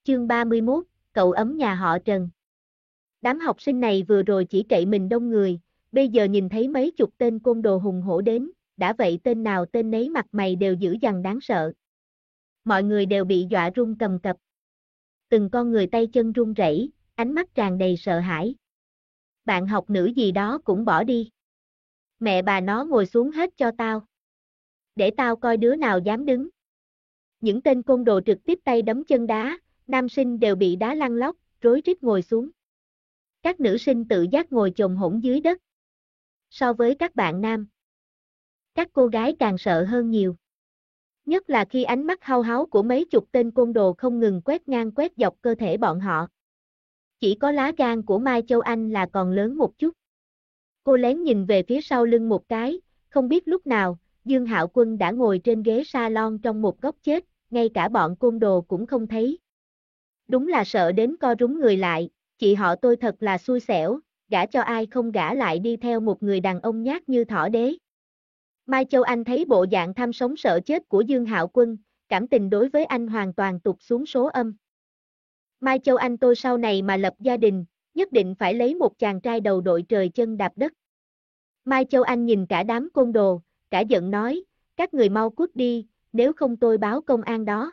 Chương 31, cậu ấm nhà họ Trần. Đám học sinh này vừa rồi chỉ cậy mình đông người, bây giờ nhìn thấy mấy chục tên côn đồ hùng hổ đến, đã vậy tên nào tên nấy mặt mày đều dữ dằn đáng sợ. Mọi người đều bị dọa run cầm cập. Từng con người tay chân run rẩy, ánh mắt tràn đầy sợ hãi. Bạn học nữ gì đó cũng bỏ đi. Mẹ bà nó ngồi xuống hết cho tao. Để tao coi đứa nào dám đứng. Những tên côn đồ trực tiếp tay đấm chân đá, nam sinh đều bị đá lăn lóc, rối rít ngồi xuống. Các nữ sinh tự giác ngồi chồm hổm dưới đất. So với các bạn nam, các cô gái càng sợ hơn nhiều. Nhất là khi ánh mắt hau háu của mấy chục tên côn đồ không ngừng quét ngang quét dọc cơ thể bọn họ. Chỉ có lá gan của Mai Châu Anh là còn lớn một chút. Cô lén nhìn về phía sau lưng một cái, không biết lúc nào, Dương Hạo Quân đã ngồi trên ghế salon trong một góc chết, ngay cả bọn côn đồ cũng không thấy. Đúng là sợ đến co rúm người lại, chị họ tôi thật là xui xẻo, gả cho ai không gả lại đi theo một người đàn ông nhát như thỏ đế. Mai Châu Anh thấy bộ dạng tham sống sợ chết của Dương Hạo Quân, cảm tình đối với anh hoàn toàn tụt xuống số âm. Mai Châu Anh tôi sau này mà lập gia đình, nhất định phải lấy một chàng trai đầu đội trời chân đạp đất. Mai Châu Anh nhìn cả đám côn đồ, cả giận nói, các người mau cút đi, nếu không tôi báo công an đó.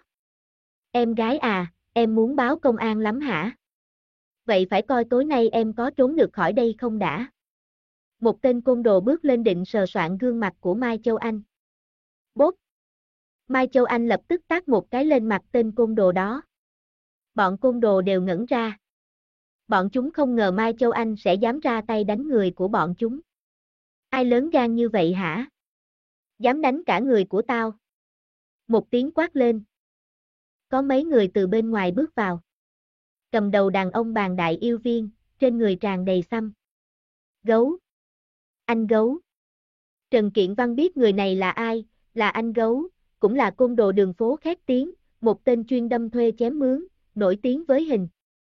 Em gái à, em muốn báo công an lắm hả? Vậy phải coi tối nay em có trốn được khỏi đây không đã. Một tên côn đồ bước lên định sờ soạn gương mặt của Mai Châu Anh. Bốp! Mai Châu Anh lập tức tát một cái lên mặt tên côn đồ đó. Bọn côn đồ đều ngẩn ra. Bọn chúng không ngờ Mai Châu Anh sẽ dám ra tay đánh người của bọn chúng. Ai lớn gan như vậy hả? Dám đánh cả người của tao. Một tiếng quát lên. Có mấy người từ bên ngoài bước vào. Cầm đầu đàn ông bàn đại yêu viên, trên người tràn đầy xăm. Gấu. Anh Gấu. Trần Kiện Văn biết người này là ai, là anh Gấu, cũng là côn đồ đường phố khét tiếng, một tên chuyên đâm thuê chém mướn, nổi tiếng với hình.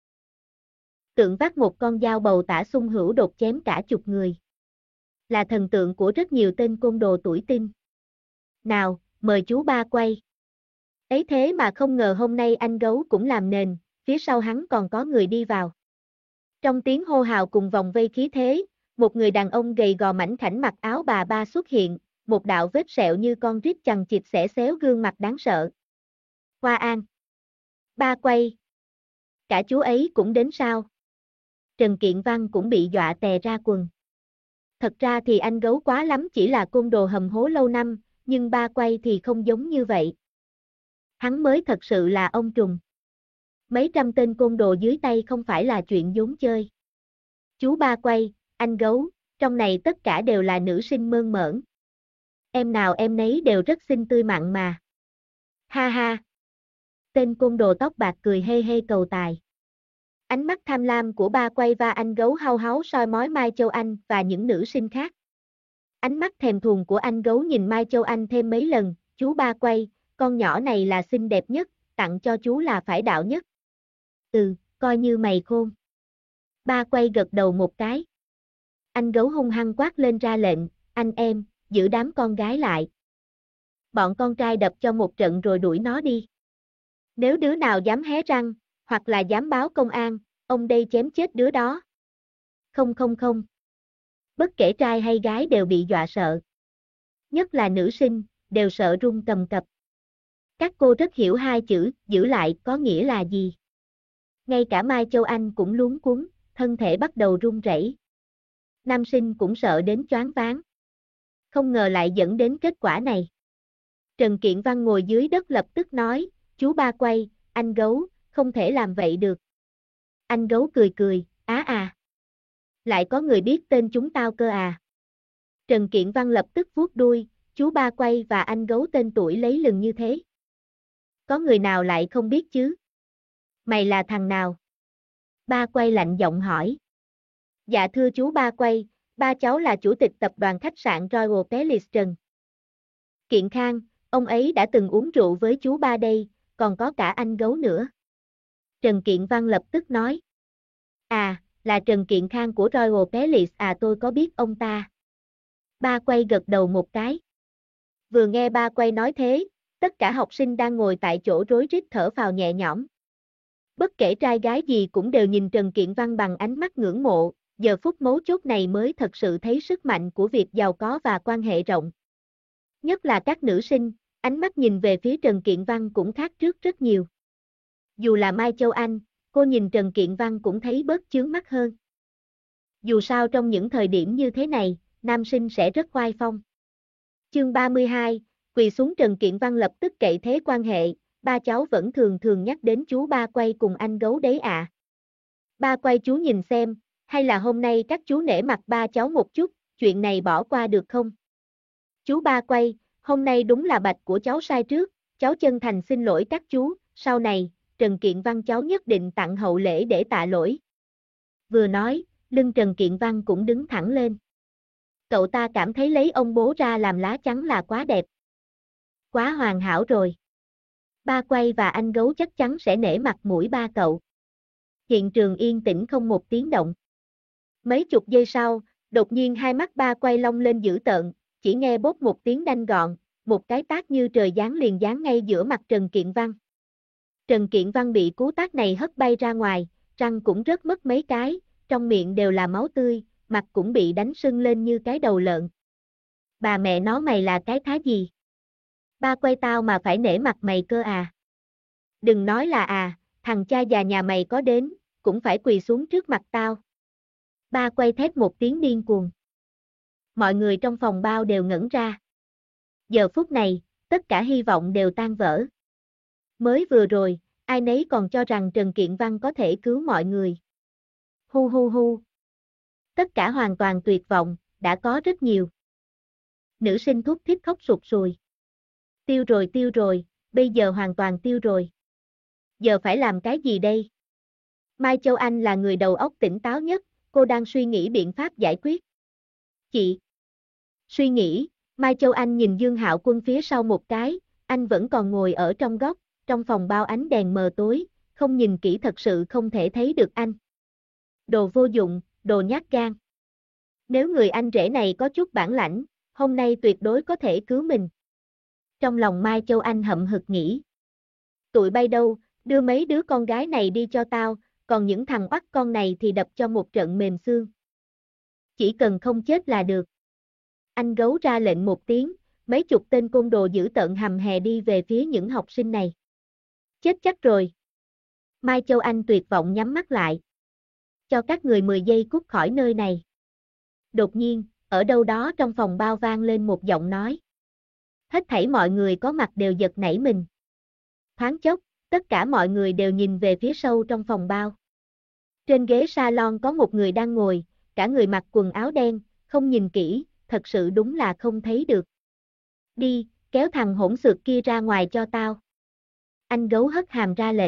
Tượng vác một con dao bầu tả xung hữu đột chém cả chục người. Là thần tượng của rất nhiều tên côn đồ tuổi teen. Nào, mời chú ba quay. Ấy thế mà không ngờ hôm nay anh Gấu cũng làm nền, phía sau hắn còn có người đi vào. Trong tiếng hô hào cùng vòng vây khí thế, một người đàn ông gầy gò mảnh khảnh mặc áo bà ba xuất hiện, một đạo vết sẹo như con rít chằng chịt xẻ xéo gương mặt đáng sợ. Hoa An. Ba quay. Cả chú ấy cũng đến sao? Trần Kiện Văn cũng bị dọa tè ra quần. Thật ra thì anh Gấu quá lắm chỉ là côn đồ hầm hố lâu năm, nhưng ba quay thì không giống như vậy. Hắn mới thật sự là ông trùm. Mấy trăm tên côn đồ dưới tay không phải là chuyện vốn chơi. Chú ba quay, anh Gấu, trong này tất cả đều là nữ sinh mơn mởn. Em nào em nấy đều rất xinh tươi mặn mà. Ha ha. Tên côn đồ tóc bạc cười hê hê cầu tài. Ánh mắt tham lam của ba quay và anh Gấu hau háu soi mói Mai Châu Anh và những nữ sinh khác. Ánh mắt thèm thuồng của anh Gấu nhìn Mai Châu Anh thêm mấy lần, chú ba quay, con nhỏ này là xinh đẹp nhất, tặng cho chú là phải đạo nhất. Coi như mày khôn. Ba quay gật đầu một cái. Anh Gấu hung hăng quát lên ra lệnh, anh em, giữ đám con gái lại. Bọn con trai đập cho một trận rồi đuổi nó đi. Nếu đứa nào dám hé răng, hoặc là dám báo công an, ông đây chém chết đứa đó. Không không không. Bất kể trai hay gái đều bị dọa sợ. Nhất là nữ sinh, đều sợ run cầm cập. Các cô rất hiểu hai chữ, giữ lại có nghĩa là gì. Ngay cả Mai Châu Anh cũng luống cuống, thân thể bắt đầu run rẩy. Nam sinh cũng sợ đến choáng váng. Không ngờ lại dẫn đến kết quả này. Trần Kiện Văn ngồi dưới đất lập tức nói, chú ba quay, anh Gấu, không thể làm vậy được. Anh Gấu cười cười, lại có người biết tên chúng tao cơ à. Trần Kiện Văn lập tức vuốt đuôi, chú ba quay và anh Gấu tên tuổi lấy lừng như thế. Có người nào lại không biết chứ? Mày là thằng nào? Ba quay lạnh giọng hỏi. Dạ thưa chú ba quay, ba cháu là chủ tịch tập đoàn khách sạn Royal Palace Trần Kiện Khang, ông ấy đã từng uống rượu với chú ba đây, còn có cả anh Gấu nữa. Trần Kiện Văn lập tức nói. À, là Trần Kiện Khang của Royal Palace à, tôi có biết ông ta. Ba quay gật đầu một cái. Vừa nghe ba quay nói thế, tất cả học sinh đang ngồi tại chỗ rối rít thở phào nhẹ nhõm. Bất kể trai gái gì cũng đều nhìn Trần Kiện Văn bằng ánh mắt ngưỡng mộ, giờ phút mấu chốt này mới thật sự thấy sức mạnh của việc giàu có và quan hệ rộng. Nhất là các nữ sinh, ánh mắt nhìn về phía Trần Kiện Văn cũng khác trước rất nhiều. Dù là Mai Châu Anh, cô nhìn Trần Kiện Văn cũng thấy bớt chướng mắt hơn. Dù sao trong những thời điểm như thế này, nam sinh sẽ rất oai phong. Chương 32, quỳ xuống Trần Kiện Văn lập tức cậy thế quan hệ, ba cháu vẫn thường thường nhắc đến chú Ba Quay cùng anh Gấu đấy ạ. Ba Quay chú nhìn xem, hay là hôm nay các chú nể mặt ba cháu một chút, chuyện này bỏ qua được không? Chú Ba Quay, hôm nay đúng là bạch của cháu sai trước, cháu chân thành xin lỗi các chú, sau này, Trần Kiện Văn cháu nhất định tặng hậu lễ để tạ lỗi. Vừa nói, lưng Trần Kiện Văn cũng đứng thẳng lên. Cậu ta cảm thấy lấy ông bố ra làm lá chắn là quá đẹp. Quá hoàn hảo rồi. Ba Quay và anh Gấu chắc chắn sẽ nể mặt mũi ba cậu. Hiện trường yên tĩnh không một tiếng động. Mấy chục giây sau, đột nhiên hai mắt Ba Quay long lên dữ tợn, chỉ nghe bốp một tiếng đanh gọn, một cái tát như trời giáng liền giáng ngay giữa mặt Trần Kiện Văn. Trần Kiện Văn bị cú tát này hất bay ra ngoài, răng cũng rớt mất mấy cái, trong miệng đều là máu tươi, mặt cũng bị đánh sưng lên như cái đầu lợn. Bà mẹ nó mày là cái thá gì? Ba Quay tao mà phải nể mặt mày cơ à? Đừng nói là thằng cha già nhà mày có đến, cũng phải quỳ xuống trước mặt tao. Ba Quay thét một tiếng điên cuồng. Mọi người trong phòng bao đều ngẩn ra. Giờ phút này, tất cả hy vọng đều tan vỡ. Mới vừa rồi, ai nấy còn cho rằng Trần Kiện Văn có thể cứu mọi người. Hu hu hu. Tất cả hoàn toàn tuyệt vọng, đã có rất nhiều. Nữ sinh thút thít khóc sụt sùi. Tiêu rồi, bây giờ hoàn toàn tiêu rồi. Giờ phải làm cái gì đây? Mai Châu Anh là người đầu óc tỉnh táo nhất, cô đang suy nghĩ biện pháp giải quyết. Chị. Suy nghĩ, Mai Châu Anh nhìn Dương Hạo Quân phía sau một cái, anh vẫn còn ngồi ở trong góc, trong phòng bao ánh đèn mờ tối, không nhìn kỹ thật sự không thể thấy được anh. Đồ vô dụng, đồ nhát gan. Nếu người anh rể này có chút bản lãnh, hôm nay tuyệt đối có thể cứu mình. Trong lòng Mai Châu Anh hậm hực nghĩ. Tụi bay đâu, đưa mấy đứa con gái này đi cho tao, còn những thằng oắt con này thì đập cho một trận mềm xương. Chỉ cần không chết là được. Anh Gấu ra lệnh một tiếng, mấy chục tên côn đồ dữ tợn hầm hè đi về phía những học sinh này. Chết chắc rồi. Mai Châu Anh tuyệt vọng nhắm mắt lại. Cho các người 10 giây cút khỏi nơi này. Đột nhiên, ở đâu đó trong phòng bao vang lên một giọng nói. Hết thảy mọi người có mặt đều giật nảy mình. Thoáng chốc, tất cả mọi người đều nhìn về phía sâu trong phòng bao. Trên ghế salon có một người đang ngồi, cả người mặc quần áo đen, không nhìn kỹ, thật sự đúng là không thấy được. Đi, kéo thằng hỗn xược kia ra ngoài cho tao. Anh Gấu hất hàm ra lệnh.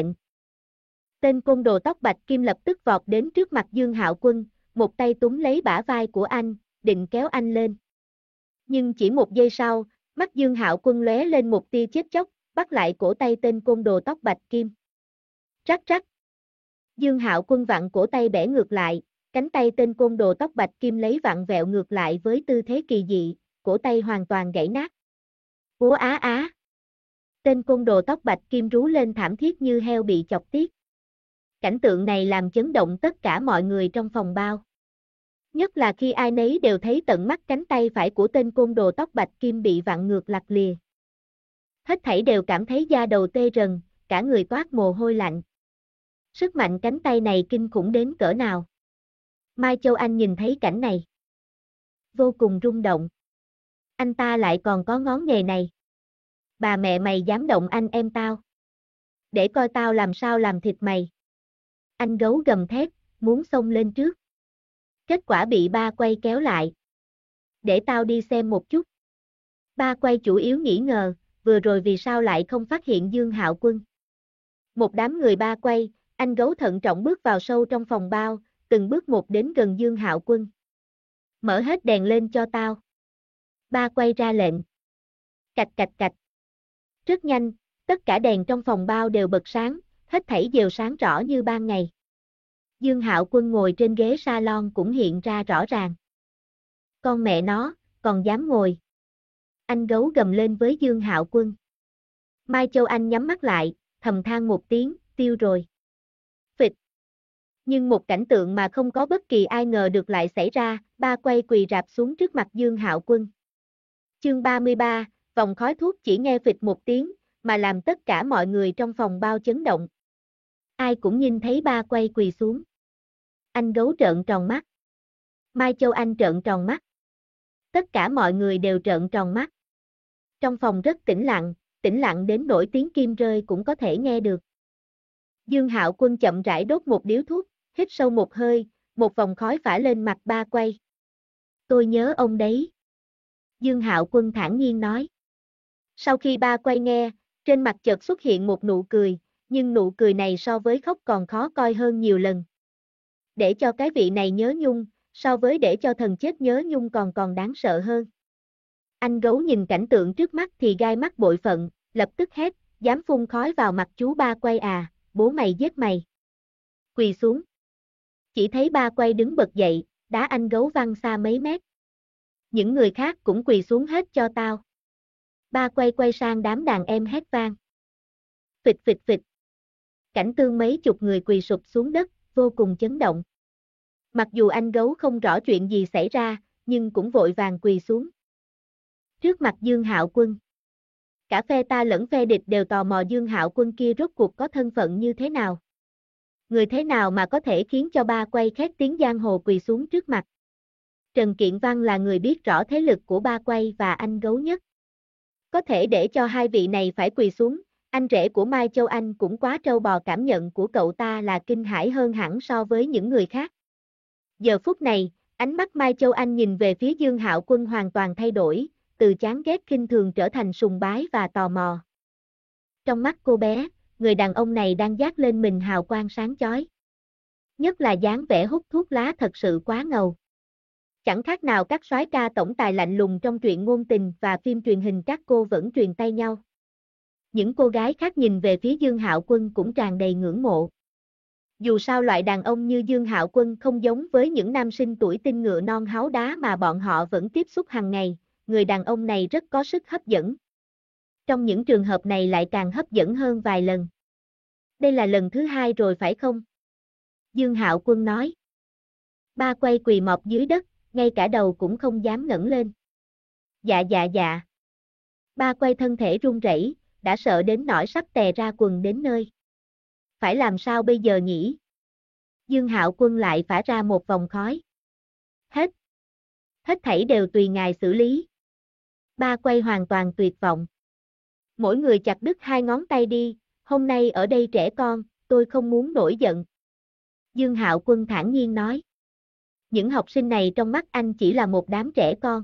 Tên côn đồ tóc bạch kim lập tức vọt đến trước mặt Dương Hạo Quân, một tay túm lấy bả vai của anh, định kéo anh lên. Nhưng chỉ một giây sau, mắt Dương Hạo Quân lóe lên một tia chết chóc, bắt lại cổ tay tên côn đồ tóc bạch kim. Rắc rắc. Dương Hạo Quân vặn cổ tay bẻ ngược lại, cánh tay tên côn đồ tóc bạch kim lấy vặn vẹo ngược lại với tư thế kỳ dị, cổ tay hoàn toàn gãy nát. Ủa á á. Tên côn đồ tóc bạch kim rú lên thảm thiết như heo bị chọc tiết. Cảnh tượng này làm chấn động tất cả mọi người trong phòng bao. Nhất là khi ai nấy đều thấy tận mắt cánh tay phải của tên côn đồ tóc bạch kim bị vặn ngược lặt lìa. Hết thảy đều cảm thấy da đầu tê rần, cả người toát mồ hôi lạnh. Sức mạnh cánh tay này kinh khủng đến cỡ nào. Mai Châu Anh nhìn thấy cảnh này. Vô cùng rung động. Anh ta lại còn có ngón nghề này. Bà mẹ mày dám động anh em tao. Để coi tao làm sao làm thịt mày. Anh Gấu gầm thét, muốn xông lên trước. Kết quả bị Ba Quay kéo lại. Để tao đi xem một chút. Ba Quay chủ yếu nghi ngờ, vừa rồi vì sao lại không phát hiện Dương Hạo Quân. Một đám người Ba Quay, anh Gấu thận trọng bước vào sâu trong phòng bao, từng bước một đến gần Dương Hạo Quân. Mở hết đèn lên cho tao. Ba Quay ra lệnh. Cạch cạch cạch. Rất nhanh, tất cả đèn trong phòng bao đều bật sáng, hết thảy đều sáng rõ như ban ngày. Dương Hạo Quân ngồi trên ghế salon cũng hiện ra rõ ràng. Con mẹ nó, còn dám ngồi. Anh Gấu gầm lên với Dương Hạo Quân. Mai Châu Anh nhắm mắt lại, thầm than một tiếng, tiêu rồi. Nhưng một cảnh tượng mà không có bất kỳ ai ngờ được lại xảy ra, ba quay quỳ rạp xuống trước mặt Dương Hạo Quân. Chương 33, vòng khói thuốc chỉ nghe phịch một tiếng, mà làm tất cả mọi người trong phòng bao chấn động. Ai cũng nhìn thấy ba quay quỳ xuống. Anh Gấu trợn tròn mắt. Mai Châu Anh trợn tròn mắt. Tất cả mọi người đều trợn tròn mắt. Trong phòng rất tĩnh lặng đến nỗi tiếng kim rơi cũng có thể nghe được. Dương Hạo Quân chậm rãi đốt một điếu thuốc, hít sâu một hơi, một vòng khói phả lên mặt ba quay. Tôi nhớ ông đấy. Dương Hạo Quân thản nhiên nói. Sau khi ba quay nghe, trên mặt chợt xuất hiện một nụ cười, nhưng nụ cười này so với khóc còn khó coi hơn nhiều lần. Để cho cái vị này nhớ nhung, so với để cho thần chết nhớ nhung còn đáng sợ hơn. Anh Gấu nhìn cảnh tượng trước mắt thì gai mắt bội phận, lập tức hét, dám phun khói vào mặt chú ba quay à, bố mày giết mày. Quỳ xuống. Chỉ thấy ba quay đứng bật dậy, đá anh Gấu văng xa mấy mét. Những người khác cũng quỳ xuống hết cho tao. Ba quay sang đám đàn em hét vang. Phịch phịch phịch. Cảnh tương mấy chục người quỳ sụp xuống đất, vô cùng chấn động. Mặc dù anh Gấu không rõ chuyện gì xảy ra, nhưng cũng vội vàng quỳ xuống. Trước mặt Dương Hạo Quân. Cả phe ta lẫn phe địch đều tò mò Dương Hạo Quân kia rốt cuộc có thân phận như thế nào. Người thế nào mà có thể khiến cho ba quay khét tiếng giang hồ quỳ xuống trước mặt. Trần Kiện Văn là người biết rõ thế lực của ba quay và anh Gấu nhất. Có thể để cho hai vị này phải quỳ xuống, anh rể của Mai Châu Anh cũng quá trâu bò, cảm nhận của cậu ta là kinh hãi hơn hẳn so với những người khác. Giờ phút này, ánh mắt Mai Châu Anh nhìn về phía Dương Hạo Quân hoàn toàn thay đổi, từ chán ghét khinh thường trở thành sùng bái và tò mò. Trong mắt cô bé, người đàn ông này đang dát lên mình hào quang sáng chói. Nhất là dáng vẻ hút thuốc lá thật sự quá ngầu. Chẳng khác nào các soái ca tổng tài lạnh lùng trong truyện ngôn tình và phim truyền hình các cô vẫn truyền tay nhau. Những cô gái khác nhìn về phía Dương Hạo Quân cũng tràn đầy ngưỡng mộ. Dù sao loại đàn ông như Dương Hạo Quân không giống với những nam sinh tuổi teen ngựa non háu đá mà bọn họ vẫn tiếp xúc hàng ngày, người đàn ông này rất có sức hấp dẫn. Trong những trường hợp này lại càng hấp dẫn hơn vài lần. Đây là lần thứ hai rồi phải không? Dương Hạo Quân nói. Ba quay quỳ mọp dưới đất, ngay cả đầu cũng không dám ngẩng lên. Dạ. Ba quay thân thể run rẩy, đã sợ đến nỗi sắp tè ra quần đến nơi. Phải làm sao bây giờ nhỉ? Dương Hạo Quân lại phả ra một vòng khói. Hết thảy đều tùy ngài xử lý. Ba quay hoàn toàn tuyệt vọng. Mỗi người chặt đứt hai ngón tay đi, hôm nay ở đây trẻ con, tôi không muốn nổi giận. Dương Hạo Quân thản nhiên nói. Những học sinh này trong mắt anh chỉ là một đám trẻ con.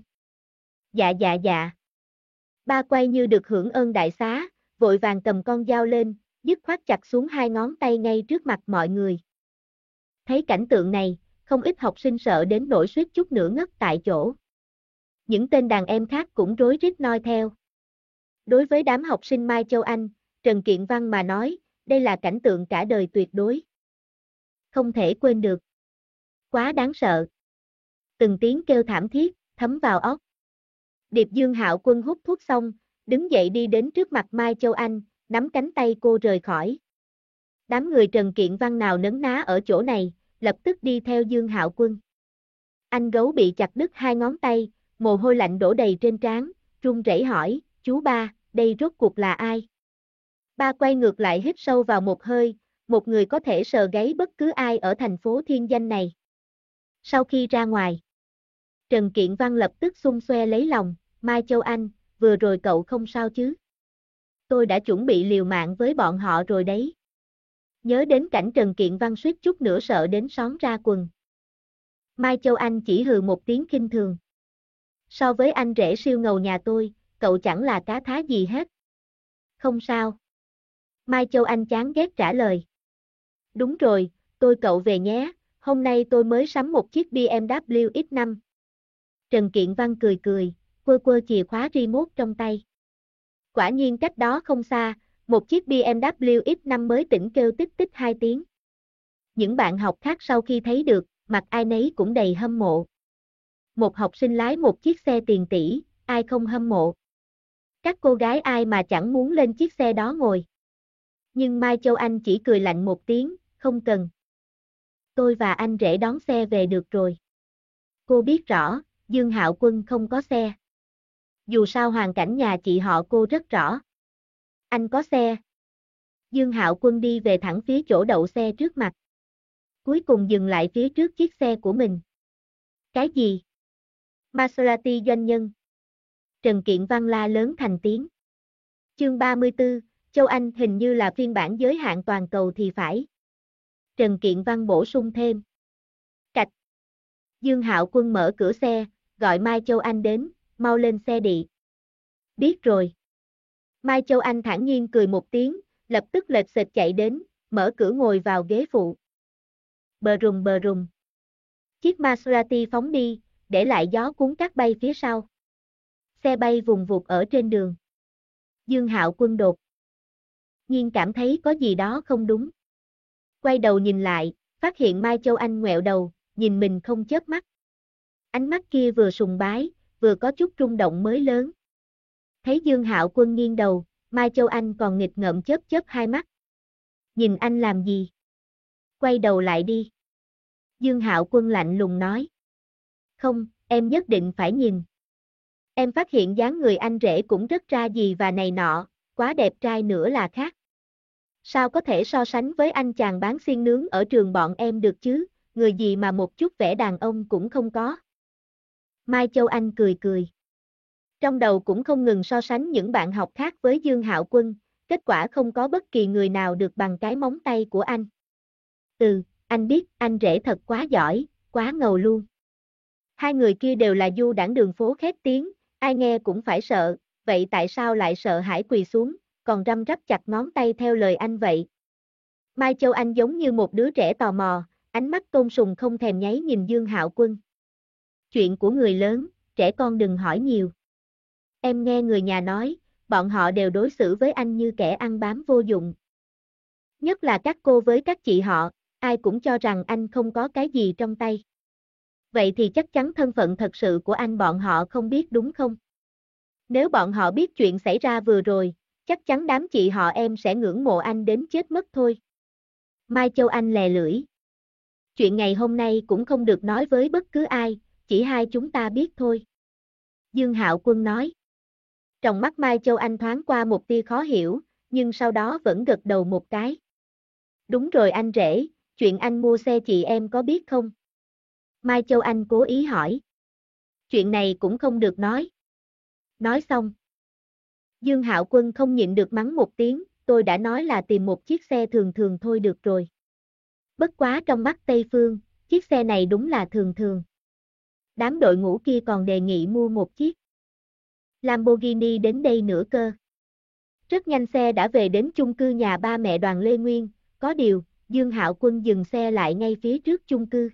Dạ. Ba quay như được hưởng ơn đại xá, vội vàng cầm con dao lên, dứt khoát chặt xuống hai ngón tay ngay trước mặt mọi người. Thấy cảnh tượng này, không ít học sinh sợ đến nỗi suýt chút nữa ngất tại chỗ. Những tên đàn em khác cũng rối rít noi theo. Đối với đám học sinh Mai Châu Anh, Trần Kiện Văn mà nói, đây là cảnh tượng cả đời tuyệt đối. Không thể quên được. Quá đáng sợ. Từng tiếng kêu thảm thiết, thấm vào óc. Điệp Dương Hạo Quân hút thuốc xong, đứng dậy đi đến trước mặt Mai Châu Anh, nắm cánh tay cô rời khỏi. Đám người Trần Kiện Văn nào nấn ná ở chỗ này, lập tức đi theo Dương Hạo Quân. Anh Gấu bị chặt đứt hai ngón tay, mồ hôi lạnh đổ đầy trên trán, run rẩy hỏi, chú ba, đây rốt cuộc là ai? Ba quay ngược lại hít sâu vào một hơi, một người có thể sờ gáy bất cứ ai ở thành phố thiên danh này. Sau khi ra ngoài, Trần Kiện Văn lập tức xung xoe lấy lòng, Mai Châu Anh, vừa rồi cậu không sao chứ? Tôi đã chuẩn bị liều mạng với bọn họ rồi đấy. Nhớ đến cảnh Trần Kiện Văn suýt chút nữa sợ đến xón ra quần. Mai Châu Anh chỉ hừ một tiếng khinh thường. So với anh rể siêu ngầu nhà tôi, cậu chẳng là cá thá gì hết. Không sao. Mai Châu Anh chán ghét trả lời. Đúng rồi, tôi cậu về nhé, hôm nay tôi mới sắm một chiếc BMW X5. Trần Kiện Văn cười, quơ chìa khóa remote trong tay. Quả nhiên cách đó không xa, một chiếc BMW X5 mới tỉnh kêu tích tích 2 tiếng. Những bạn học khác sau khi thấy được, mặt ai nấy cũng đầy hâm mộ. Một học sinh lái một chiếc xe tiền tỷ, ai không hâm mộ. Các cô gái ai mà chẳng muốn lên chiếc xe đó ngồi. Nhưng Mai Châu Anh chỉ cười lạnh một tiếng, không cần. tôi và anh rể đón xe về được rồi. Cô biết rõ, Dương Hạo Quân không có xe. Dù sao hoàn cảnh nhà chị họ cô rất rõ. Anh có xe. Dương Hạo Quân đi về thẳng phía chỗ đậu xe trước mặt. Cuối cùng dừng lại phía trước chiếc xe của mình. Cái gì? Maserati doanh nhân. Trần Kiện Văn la lớn thành tiếng. Chương 34, Châu Anh hình như là phiên bản giới hạn toàn cầu thì phải. Trần Kiện Văn bổ sung thêm. Cạch. Dương Hạo Quân mở cửa xe, gọi Mai Châu Anh đến, mau lên xe đi. Biết rồi. Mai Châu Anh thản nhiên cười một tiếng, lập tức lệch xệch chạy đến, mở cửa ngồi vào ghế phụ. Bờ rùng. Chiếc Maserati phóng đi, để lại gió cuốn cát bay phía sau. Xe bay vùng vụt ở trên đường. Dương Hạo Quân đột nhiên cảm thấy có gì đó không đúng. Quay đầu nhìn lại, phát hiện Mai Châu Anh ngoẹo đầu, nhìn mình không chớp mắt. Ánh mắt kia vừa sùng bái, vừa có chút rung động mới lớn. Thấy Dương Hạo Quân nghiêng đầu, Mai Châu Anh còn nghịch ngợm chớp hai mắt. Nhìn anh làm gì? Quay đầu lại đi. Dương Hạo Quân lạnh lùng nói. Không, em nhất định phải nhìn. Em phát hiện dáng người anh rể cũng rất ra gì và này nọ, quá đẹp trai nữa là khác. Sao có thể so sánh với anh chàng bán xiên nướng ở trường bọn em được chứ, người gì mà một chút vẻ đàn ông cũng không có. Mai Châu Anh cười. Trong đầu cũng không ngừng so sánh những bạn học khác với Dương Hạo Quân, kết quả không có bất kỳ người nào được bằng cái móng tay của anh. Anh biết, anh rể thật quá giỏi, quá ngầu luôn. Hai người kia đều là du đãng đường phố khét tiếng, ai nghe cũng phải sợ, vậy tại sao lại sợ hãi quỳ xuống, còn răm rắp chặt ngón tay theo lời anh vậy? Mai Châu Anh giống như một đứa trẻ tò mò, ánh mắt tôn sùng không thèm nháy nhìn Dương Hạo Quân. Chuyện của người lớn, trẻ con đừng hỏi nhiều. Em nghe người nhà nói, bọn họ đều đối xử với anh như kẻ ăn bám vô dụng. Nhất là các cô với các chị họ, ai cũng cho rằng anh không có cái gì trong tay. Vậy thì chắc chắn thân phận thật sự của anh bọn họ không biết đúng không? Nếu bọn họ biết chuyện xảy ra vừa rồi, chắc chắn đám chị họ em sẽ ngưỡng mộ anh đến chết mất thôi. Mai Châu Anh lè lưỡi. Chuyện ngày hôm nay cũng không được nói với bất cứ ai, chỉ hai chúng ta biết thôi. Dương Hạo Quân nói. Trong mắt Mai Châu Anh thoáng qua một tia khó hiểu, nhưng sau đó vẫn gật đầu một cái. Đúng rồi anh rể, chuyện anh mua xe chị em có biết không? Mai Châu Anh cố ý hỏi. Chuyện này cũng không được nói. Nói xong. Dương Hạo Quân không nhịn được mắng một tiếng, tôi đã nói là tìm một chiếc xe thường thường thôi được rồi. Bất quá trong mắt Tây Phương, chiếc xe này đúng là thường thường. Đám đội ngũ kia còn đề nghị mua một chiếc Lamborghini đến đây nữa cơ. Rất nhanh xe đã về đến chung cư nhà ba mẹ Đoàn Lê Nguyên, có điều, Dương Hạo Quân dừng xe lại ngay phía trước chung cư.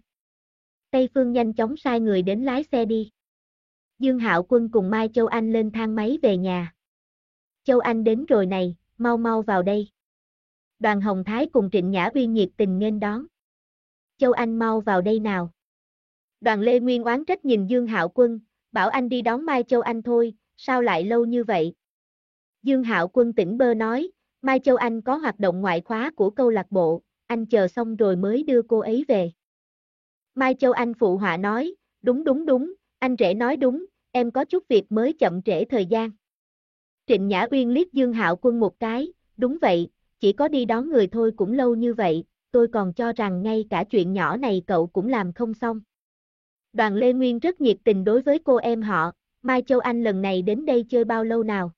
Tây Phương nhanh chóng sai người đến lái xe đi. Dương Hạo Quân cùng Mai Châu Anh lên thang máy về nhà. Châu Anh đến rồi này, mau mau vào đây. Đoàn Hồng Thái cùng Trịnh Nhã Uyên nhiệt tình nghênh đón. Châu Anh mau vào đây nào. Đoàn Lê Nguyên oán trách nhìn Dương Hạo Quân, bảo anh đi đón Mai Châu Anh thôi, sao lại lâu như vậy? Dương Hạo Quân tỉnh bơ nói, Mai Châu Anh có hoạt động ngoại khóa của câu lạc bộ, anh chờ xong rồi mới đưa cô ấy về. Mai Châu Anh phụ họa nói, đúng, anh rể nói đúng, em có chút việc mới chậm trễ thời gian. Trịnh Nhã Uyên liếc Dương Hạo Quân một cái, đúng vậy, chỉ có đi đón người thôi cũng lâu như vậy, tôi còn cho rằng ngay cả chuyện nhỏ này cậu cũng làm không xong. Đoàn Lê Nguyên rất nhiệt tình đối với cô em họ, Mai Châu Anh lần này đến đây chơi bao lâu nào?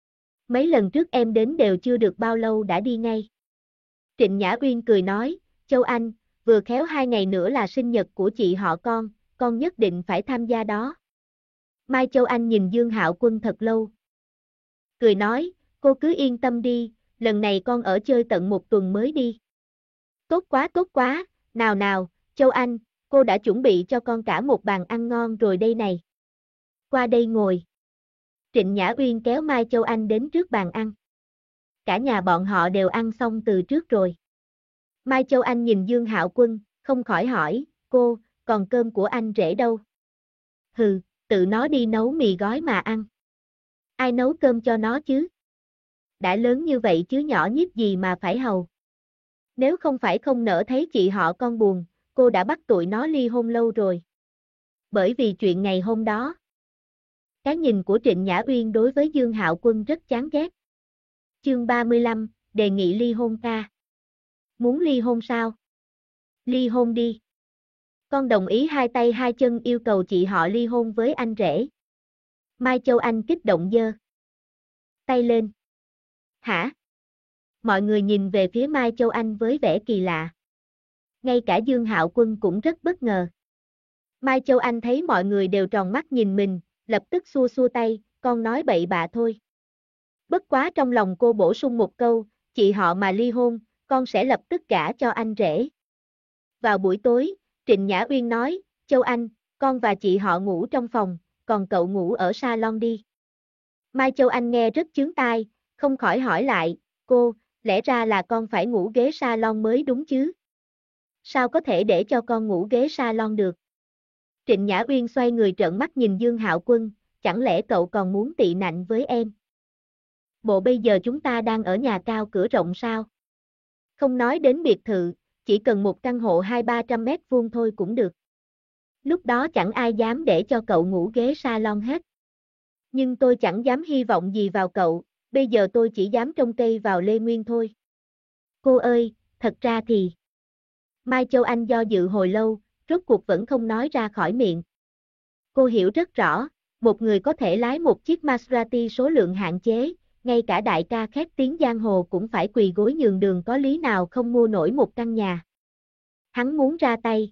Mấy lần trước em đến đều chưa được bao lâu đã đi ngay. Trịnh Nhã Uyên cười nói, Châu Anh, vừa khéo 2 ngày nữa là sinh nhật của chị họ con nhất định phải tham gia đó. Mai Châu Anh nhìn Dương Hạo Quân thật lâu. Cười nói, cô cứ yên tâm đi, lần này con ở chơi tận 1 tuần mới đi. Tốt quá, nào, Châu Anh, cô đã chuẩn bị cho con cả một bàn ăn ngon rồi đây này. Qua đây ngồi. Trịnh Nhã Uyên kéo Mai Châu Anh đến trước bàn ăn. Cả nhà bọn họ đều ăn xong từ trước rồi. Mai Châu Anh nhìn Dương Hạo Quân, không khỏi hỏi, cô, còn cơm của anh rể đâu? Hừ, tự nó đi nấu mì gói mà ăn. Ai nấu cơm cho nó chứ? Đã lớn như vậy chứ nhỏ nhíp gì mà phải hầu. Nếu không phải không nỡ thấy chị họ con buồn, cô đã bắt tụi nó ly hôn lâu rồi. Bởi vì chuyện ngày hôm đó. Cái nhìn của Trịnh Nhã Uyên đối với Dương Hạo Quân rất chán ghét. Chương 35, đề nghị ly hôn ca. Muốn ly hôn sao? Ly hôn đi. Con đồng ý hai tay hai chân yêu cầu chị họ ly hôn với anh rể. Mai Châu Anh kích động giơ tay lên. Hả? Mọi người nhìn về phía Mai Châu Anh với vẻ kỳ lạ. Ngay cả Dương Hạo Quân cũng rất bất ngờ. Mai Châu Anh thấy mọi người đều tròn mắt nhìn mình, lập tức xua xua tay, con nói bậy bạ thôi. Bất quá trong lòng cô bổ sung một câu, chị họ mà ly hôn, con sẽ lập tức gả cho anh rể. Vào buổi tối, Trịnh Nhã Uyên nói, Châu Anh, con và chị họ ngủ trong phòng, còn cậu ngủ ở salon đi. Mai Châu Anh nghe rất chướng tai, không khỏi hỏi lại, cô, lẽ ra là con phải ngủ ghế salon mới đúng chứ? Sao có thể để cho con ngủ ghế salon được? Trịnh Nhã Uyên xoay người trợn mắt nhìn Dương Hạo Quân, chẳng lẽ cậu còn muốn tị nạnh với em? Bộ bây giờ chúng ta đang ở nhà cao cửa rộng sao? Không nói đến biệt thự, chỉ cần một căn hộ 200-300 mét vuông thôi cũng được. Lúc đó chẳng ai dám để cho cậu ngủ ghế salon hết. Nhưng tôi chẳng dám hy vọng gì vào cậu, bây giờ tôi chỉ dám trông cây vào Lê Nguyên thôi. Cô ơi, thật ra thì... Mai Châu Anh do dự hồi lâu, rốt cuộc vẫn không nói ra khỏi miệng. Cô hiểu rất rõ, một người có thể lái một chiếc Maserati số lượng hạn chế, ngay cả đại ca khét tiếng giang hồ cũng phải quỳ gối nhường đường, có lý nào không mua nổi một căn nhà. Hắn muốn ra tay.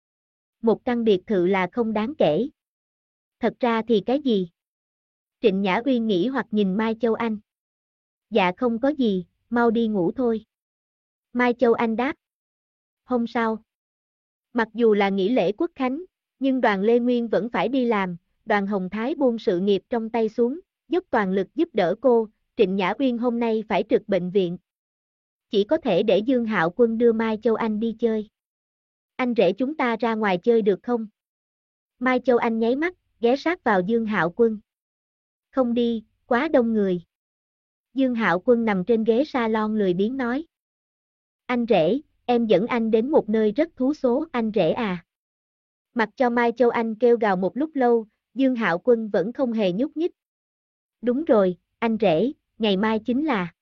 Một căn biệt thự là không đáng kể. Thật ra thì cái gì? Trịnh Nhã Uyên nghĩ hoặc nhìn Mai Châu Anh. Dạ không có gì, mau đi ngủ thôi. Mai Châu Anh đáp. Hôm sau. Mặc dù là nghỉ lễ Quốc Khánh, nhưng đoàn Lê Nguyên vẫn phải đi làm, đoàn Hồng Thái buông sự nghiệp trong tay xuống, dốc toàn lực giúp đỡ cô, Trịnh Nhã Uyên hôm nay phải trực bệnh viện. Chỉ có thể để Dương Hạo Quân đưa Mai Châu Anh đi chơi. Anh rể chúng ta ra ngoài chơi được không? Mai Châu Anh nháy mắt, ghé sát vào Dương Hạo Quân. Không đi, quá đông người. Dương Hạo Quân nằm trên ghế salon lười biếng nói. Anh rể, em dẫn anh đến một nơi rất thú số, anh rể à. Mặc cho Mai Châu Anh kêu gào một lúc lâu, Dương Hạo Quân vẫn không hề nhúc nhích. Đúng rồi, anh rể, ngày mai chính là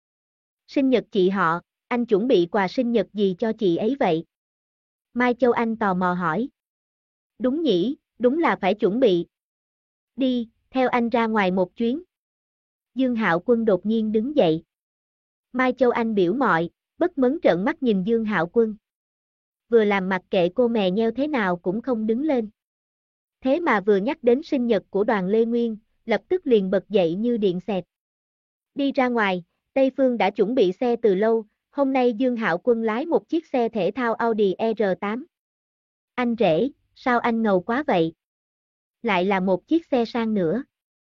sinh nhật chị họ, anh chuẩn bị quà sinh nhật gì cho chị ấy vậy? Mai Châu Anh tò mò hỏi. Đúng nhỉ, đúng là phải chuẩn bị. Đi, theo anh ra ngoài một chuyến. Dương Hạo Quân đột nhiên đứng dậy. Mai Châu Anh biểu mọi, bất mấn trợn mắt nhìn Dương Hạo Quân. Vừa làm mặc kệ cô mè nheo thế nào cũng không đứng lên. Thế mà vừa nhắc đến sinh nhật của đoàn Lê Nguyên, lập tức liền bật dậy như điện xẹt. Đi ra ngoài, Tây Phương đã chuẩn bị xe từ lâu, hôm nay Dương Hạo Quân lái một chiếc xe thể thao Audi R8. Anh rể, sao anh ngầu quá vậy? Lại là một chiếc xe sang nữa.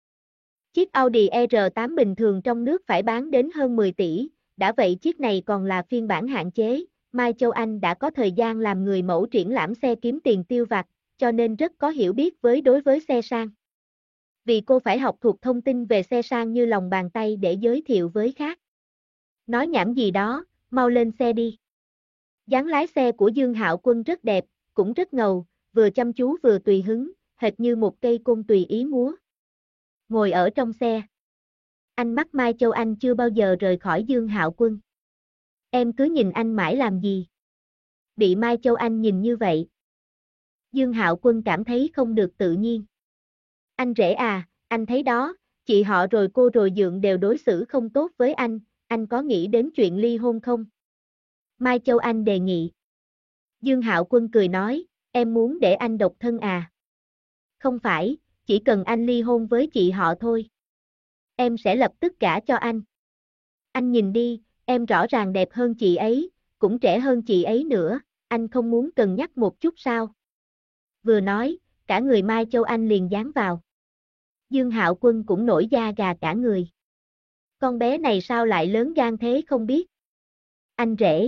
Chiếc Audi R8 bình thường trong nước phải bán đến hơn 10 tỷ, đã vậy chiếc này còn là phiên bản hạn chế. Mai Châu Anh đã có thời gian làm người mẫu triển lãm xe kiếm tiền tiêu vặt, cho nên rất có hiểu biết đối với xe sang. Vì cô phải học thuộc thông tin về xe sang như lòng bàn tay để giới thiệu với khác. Nói nhảm gì đó, mau lên xe đi. Dáng lái xe của Dương Hạo Quân rất đẹp, cũng rất ngầu, vừa chăm chú vừa tùy hứng, hệt như một cây côn tùy ý múa. Ngồi ở trong xe. Ánh mắt Mai Châu Anh chưa bao giờ rời khỏi Dương Hạo Quân. Em cứ nhìn anh mãi làm gì? Bị Mai Châu Anh nhìn như vậy. Dương Hạo Quân cảm thấy không được tự nhiên. Anh rể à, anh thấy đó, chị họ rồi cô rồi dượng đều đối xử không tốt với anh có nghĩ đến chuyện ly hôn không? Mai Châu Anh đề nghị. Dương Hạo Quân cười nói, em muốn để anh độc thân à? Không phải, chỉ cần anh ly hôn với chị họ thôi. Em sẽ lập tức gả cho anh. Anh nhìn đi, em rõ ràng đẹp hơn chị ấy, cũng trẻ hơn chị ấy nữa, anh không muốn cân nhắc một chút sao? Vừa nói, cả người Mai Châu Anh liền dán vào. Dương Hạo Quân cũng nổi da gà cả người. Con bé này sao lại lớn gan thế không biết? Anh rể.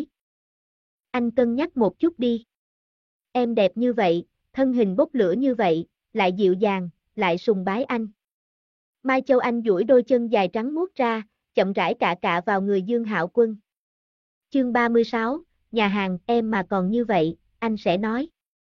Anh cân nhắc một chút đi. Em đẹp như vậy, thân hình bốc lửa như vậy, lại dịu dàng, lại sùng bái anh. Mai Châu Anh duỗi đôi chân dài trắng muốt ra, chậm rãi cạ vào người Dương Hạo Quân. Chương 36, nhà hàng, em mà còn như vậy, anh sẽ nói